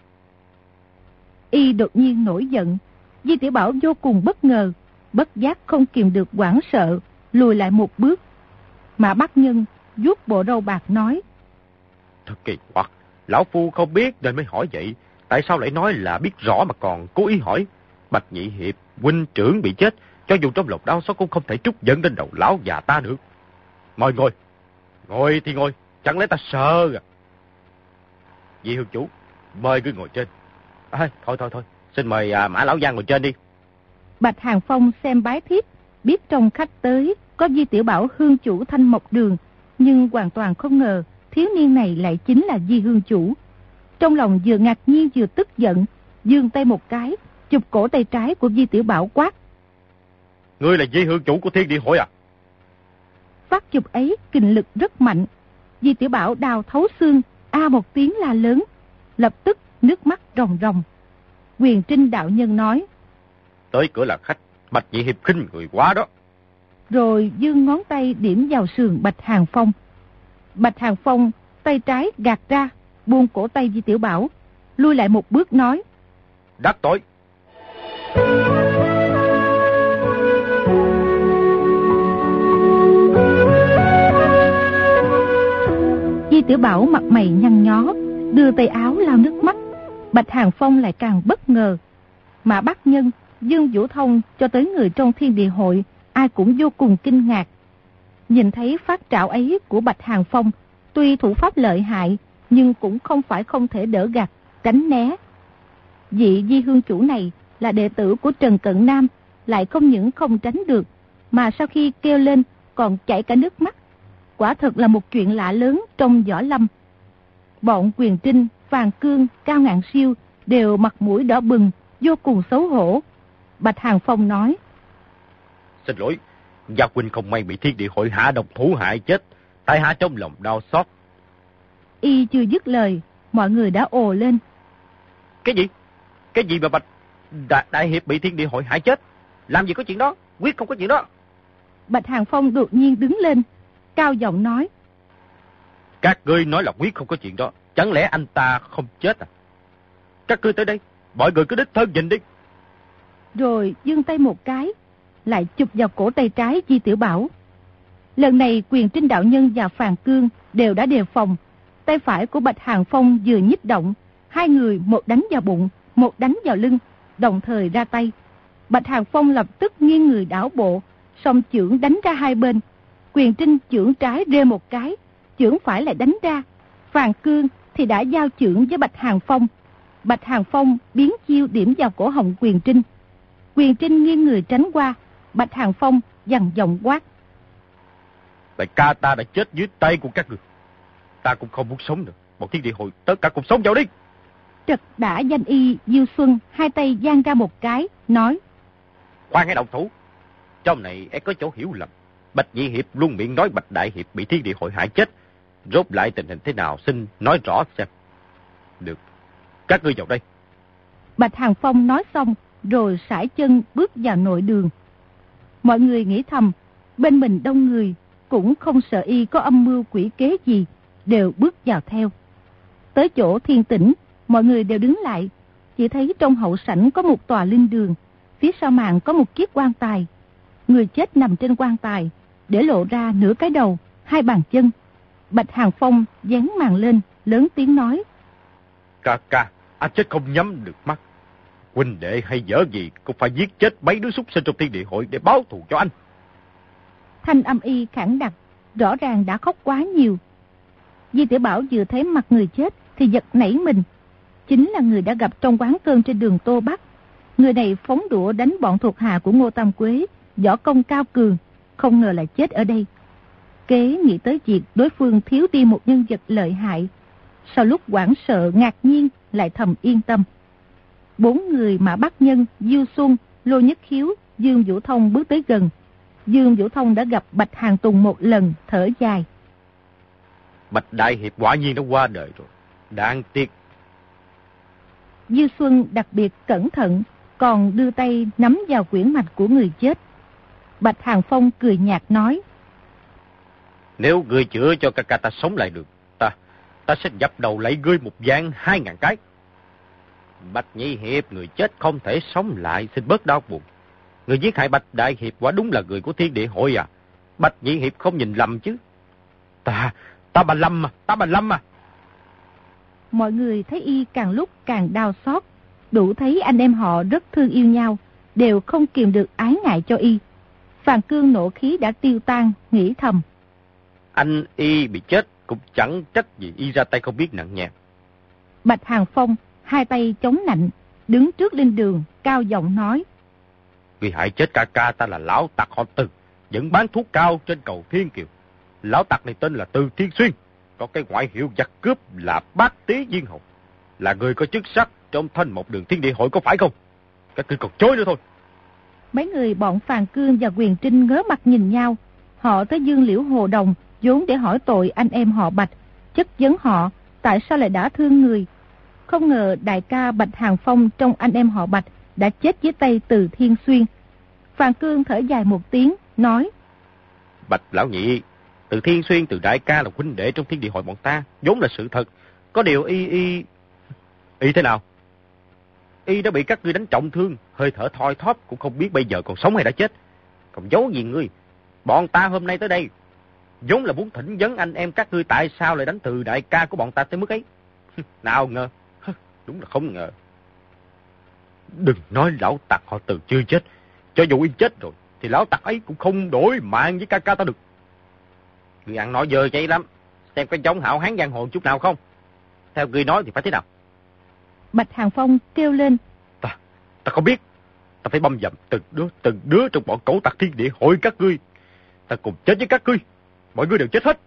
Y đột nhiên nổi giận. Di Tiểu Bảo vô cùng bất ngờ, bất giác không kìm được hoảng sợ, lùi lại một bước. Mã Bắc Nhân vuốt bộ râu bạc nói: Thật kỳ quặc, lão phu không biết nên mới hỏi vậy. Tại sao lại nói là biết rõ mà còn cố ý hỏi? Bạch Nhị Hiệp, huynh trưởng bị chết, cho dù trong lòng đau xót cũng không thể trút giận lên đầu lão già ta được. Mời ngồi. Ngồi thì ngồi, chẳng lẽ ta sợ à? Vị hương chủ, mời ngươi ngồi trên. À, thôi thôi thôi, xin mời à, Mã Lão Giang ngồi trên đi. Bạch Hàng Phong xem bái thiếp, biết trong khách tới có Di Tiểu Bảo hương chủ Thanh Mộc Đường, nhưng hoàn toàn không ngờ thiếu niên này lại chính là Di hương chủ. Trong lòng vừa ngạc nhiên vừa tức giận, giương tay một cái, chụp cổ tay trái của Di Tiểu Bảo quát. Ngươi là Di hương chủ của Thiên Địa Hội à? Phát chụp ấy kình lực rất mạnh. Di Tiểu Bảo đào thấu xương, a một tiếng la lớn, lập tức nước mắt ròng ròng. Quyền Trinh đạo nhân nói. Tới cửa là khách, Bạch Nhị Hiệp khinh người quá đó. Rồi giương ngón tay điểm vào sườn Bạch Hàng Phong. Bạch Hàng Phong tay trái gạt ra, buông cổ tay Di Tiểu Bảo, lui lại một bước nói. Đắc tội. Di Tiểu Bảo mặt mày nhăn nhó, đưa tay áo lau nước mắt. Bạch Hàng Phong lại càng bất ngờ. Mã Bác Nhân, Dương Vũ Thông cho tới người trong Thiên Địa Hội, ai cũng vô cùng kinh ngạc. Nhìn thấy phát trảo ấy của Bạch Hàng Phong, tuy thủ pháp lợi hại, nhưng cũng không phải không thể đỡ gạt, tránh né. Vị Di hương chủ này là đệ tử của Trần Cận Nam, lại không những không tránh được, mà sau khi kêu lên còn chảy cả nước mắt. Quả thật là một chuyện lạ lớn trong võ lâm. Bọn Quyền Trinh, Phàn Cương, Cao Ngạn Siêu đều mặt mũi đỏ bừng, vô cùng xấu hổ. Bạch Hàng Phong nói. Xin lỗi, Gia huynh không may bị Thiên Địa Hội hạ độc thủ hại chết, tại hạ trong lòng đau xót. Y chưa dứt lời, mọi người đã ồ lên. Cái gì? Cái gì mà Bạch Đại, Đại Hiệp bị Thiên Địa Hội hại chết? Làm gì có chuyện đó? Quyết không có chuyện đó. Bạch Hàng Phong đột nhiên đứng lên, cao giọng nói. Các ngươi nói là quyết không có chuyện đó, chẳng lẽ anh ta không chết à? Các ngươi tới đây, mọi người cứ đích thân nhìn đi. Rồi giương tay một cái, lại chụp vào cổ tay trái Di Tiểu Bảo. Lần này Quyền Trinh đạo nhân và Phàn Cương đều đã đề phòng. Tay phải của Bạch Hàng Phong vừa nhích động, hai người một đánh vào bụng, một đánh vào lưng, đồng thời ra tay. Bạch Hàng Phong lập tức nghiêng người đảo bộ, song chưởng đánh ra hai bên. Quyền Trinh chưởng trái rê một cái, chưởng phải lại đánh ra. Phàn Cương thì đã giao chưởng với Bạch Hàng Phong. Bạch Hàng Phong biến chiêu điểm vào cổ họng Quyền Trinh. Quyền Trinh nghiêng người tránh qua. Bạch Hàng Phong dằn giọng quát. Đại ca ta đã chết dưới tay của các người. Ta cũng không muốn sống nữa. Một Thiên Địa Hội tất cả cùng sống vào đi. Trật đã danh y Diêu Xuân hai tay giang ra một cái, nói. Khoan hãy động thủ. Trong này e có chỗ hiểu lầm. Bạch Nhị Hiệp luôn miệng nói Bạch Đại Hiệp bị Thiên Địa Hội hại chết. Rốt lại tình hình thế nào xin nói rõ xem. Được, các ngươi vào đây. Bạch Hàng Phong nói xong rồi sải chân bước vào nội đường. Mọi người nghĩ thầm, bên mình đông người, cũng không sợ y có âm mưu quỷ kế gì, đều bước vào theo. Tới chỗ Thiên Tĩnh, mọi người đều đứng lại, chỉ thấy trong hậu sảnh có một tòa linh đường, phía sau màn có một chiếc quan tài. Người chết nằm trên quan tài, để lộ ra nửa cái đầu, hai bàn chân. Bạch Hàng Phong dán màn lên, lớn tiếng nói. Ca ca, anh chết không nhắm được mắt. Huynh đệ hay dở gì cũng phải giết chết mấy đứa súc sinh trong Thiên Địa Hội để báo thù cho anh. Thanh âm y khẳng đặc, rõ ràng đã khóc quá nhiều. Di Tiểu Bảo vừa thấy mặt người chết thì giật nảy mình. Chính là người đã gặp trong quán cơm trên đường Tô Bắc. Người này phóng đũa đánh bọn thuộc hạ của Ngô Tam Quế, võ công cao cường, không ngờ lại chết ở đây. Kế nghĩ tới việc đối phương thiếu đi một nhân vật lợi hại. Sau lúc hoảng sợ ngạc nhiên lại thầm yên tâm. Bốn người Mã Bác Nhân, Diêu Xuân, Lô Nhất Khiếu, Dương Vũ Thông bước tới gần. Dương Vũ Thông đã gặp Bạch Hàng Tùng một lần, thở dài. Bạch Đại Hiệp quả nhiên đã qua đời rồi. Đáng tiếc. Diêu Xuân đặc biệt cẩn thận, còn đưa tay nắm vào quyển mạch của người chết. Bạch Hàng Phong cười nhạt nói. Nếu ngươi chữa cho ca ca ta sống lại được, ta, ta sẽ dập đầu lấy ngươi một ván hai ngàn cái. Bạch Nhị Hiệp, người chết không thể sống lại, xin bớt đau buồn. Người giết hại Bạch Đại Hiệp quả đúng là người của Thiên Địa Hội à? Bạch Nhị Hiệp không nhìn lầm chứ? Ta, ta bà Lâm à, ta bà Lâm à. Mọi người thấy y càng lúc càng đau xót. đủ thấy anh em họ rất thương yêu nhau, đều không kiềm được ái ngại cho y. Phàn Cương nộ khí đã tiêu tan, nghĩ thầm. Anh y bị chết cũng chẳng trách gì y ra tay không biết nặng nhẹ. Bạch Hàng Phong hai tay chống nạnh, đứng trước linh đường, cao giọng nói. Người hại chết ca ca ta là lão tặc họ Từ, vẫn bán thuốc cao trên cầu Thiên Kiều. Lão tặc này tên là Từ Thiên Xuyên, có cái ngoại hiệu giặc cướp là Bát Tý Viên Hầu, là người có chức sắc trong Thanh Một Đường Thiên Địa Hội, có phải không? Các ngươi còn chối nữa thôi. Mấy người bọn Phàn Cương và Quyền Trinh ngớ mặt nhìn nhau. Họ tới Dương Liễu Hồ Đồng vốn để hỏi tội anh em họ Bạch, chất vấn họ tại sao lại đã thương người. Không ngờ đại ca Bạch Hàng Phong trong anh em họ Bạch đã chết dưới tay Từ Thiên Xuyên. Phàn Cương thở dài một tiếng, nói. Bạch lão nhị, Từ Thiên Xuyên từ đại ca là huynh đệ trong Thiên Địa Hội bọn ta, vốn là sự thật. Có điều y y... Y thế nào? Y đã bị các ngươi đánh trọng thương, hơi thở thoi thóp, cũng không biết bây giờ còn sống hay đã chết. Còn giấu gì ngươi? Bọn ta hôm nay tới đây vốn là muốn thỉnh vấn anh em các ngươi tại sao lại đánh Từ đại ca của bọn ta tới mức ấy. Nào ngờ, đúng là không ngờ. Đừng nói lão tặc họ Từ chưa chết, cho dù y chết rồi thì lão tặc ấy cũng không đổi mạng với ca ca ta được. Ngươi ăn nói dơ chay lắm, xem có giống hảo hán giang hồ chút nào không? Theo ngươi nói thì phải thế nào? Bạch Hàng Phong kêu lên. Ta, ta không biết. Ta phải băm dầm từng đứa, từng đứa trong bọn cẩu tặc Thiên Địa Hội các ngươi. Ta cùng chết với các ngươi. Mọi người đều chết hết.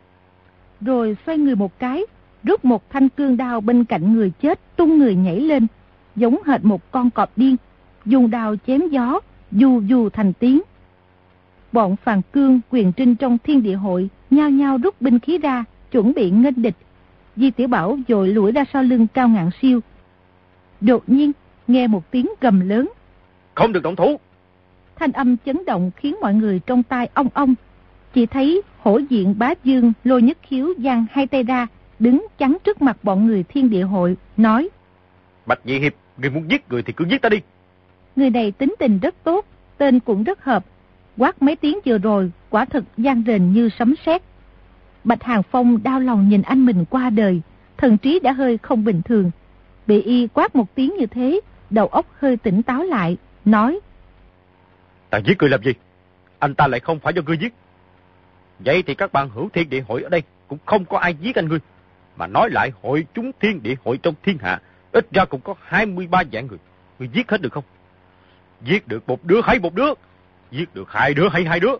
Rồi xoay người một cái, rút một thanh cương đao bên cạnh người chết, tung người nhảy lên, giống hệt một con cọp điên, dùng đao chém gió, dù dù thành tiếng. Bọn Phàn Cương, Quyền Trinh trong Thiên Địa Hội nhao nhao rút binh khí ra, chuẩn bị nghênh địch. Di Tiểu Bảo vội lủi ra sau lưng Cao Ngạn Siêu. Đột nhiên nghe một tiếng gầm lớn. Không được động thủ. Thanh âm chấn động khiến mọi người trong tai ong ong. Chỉ thấy Hổ Diện Bá Dương Lôi Nhất Khiếu giang hai tay ra, đứng chắn trước mặt bọn người Thiên Địa Hội, nói. Bạch Nhị Hiệp, người muốn giết người thì cứ giết ta đi. Người này tính tình rất tốt, tên cũng rất hợp. Quát mấy tiếng vừa rồi, quả thực vang rền như sấm sét. Bạch Hàng Phong đau lòng nhìn anh mình qua đời, thần trí đã hơi không bình thường. Bị y quát một tiếng như thế, đầu óc hơi tỉnh táo lại, nói. Ta giết người làm gì? Anh ta lại không phải do ngươi giết. Vậy thì các bạn hữu Thiên Địa Hội ở đây cũng không có ai giết anh ngươi. Mà nói lại hội chúng Thiên Địa Hội trong thiên hạ, ít ra cũng có hai mươi ba vạn người. Ngươi giết hết được không? Giết được một đứa hay một đứa, giết được hai đứa hay hai đứa.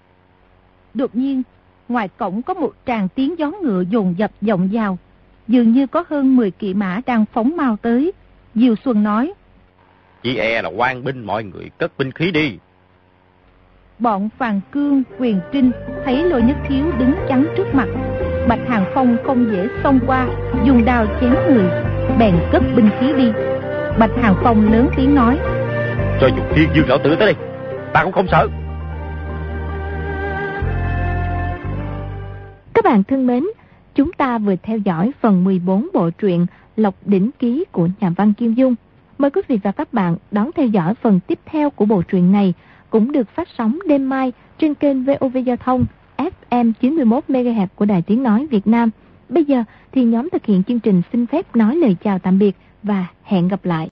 Đột nhiên, ngoài cổng có một tràng tiếng gió ngựa dồn dập vọng vào, dường như có hơn mười kỵ mã đang phóng mau tới. Diều Xuân nói. Chỉ e là quan binh, mọi người cất binh khí đi. Bọn Phàn Cương, Quyền Trinh thấy Lôi Nhất Khiếu đứng chắn trước mặt. Bạch Hàng Phong không dễ xông qua, dùng đao chém người, bèn cất binh khí đi. Bạch Hàng Phong lớn tiếng nói. Cho dù Thiên Dương lão tử tới đây, ta cũng không sợ. Các bạn thân mến, chúng ta vừa theo dõi phần mười bốn bộ truyện Lộc Đỉnh Ký của nhà văn Kim Dung. Mời quý vị và các bạn đón theo dõi phần tiếp theo của bộ truyện này, cũng được phát sóng đêm mai trên kênh vê o vê Giao thông ép em chín mươi mốt mê ga héc của Đài Tiếng Nói Việt Nam. Bây giờ thì nhóm thực hiện chương trình xin phép nói lời chào tạm biệt và hẹn gặp lại.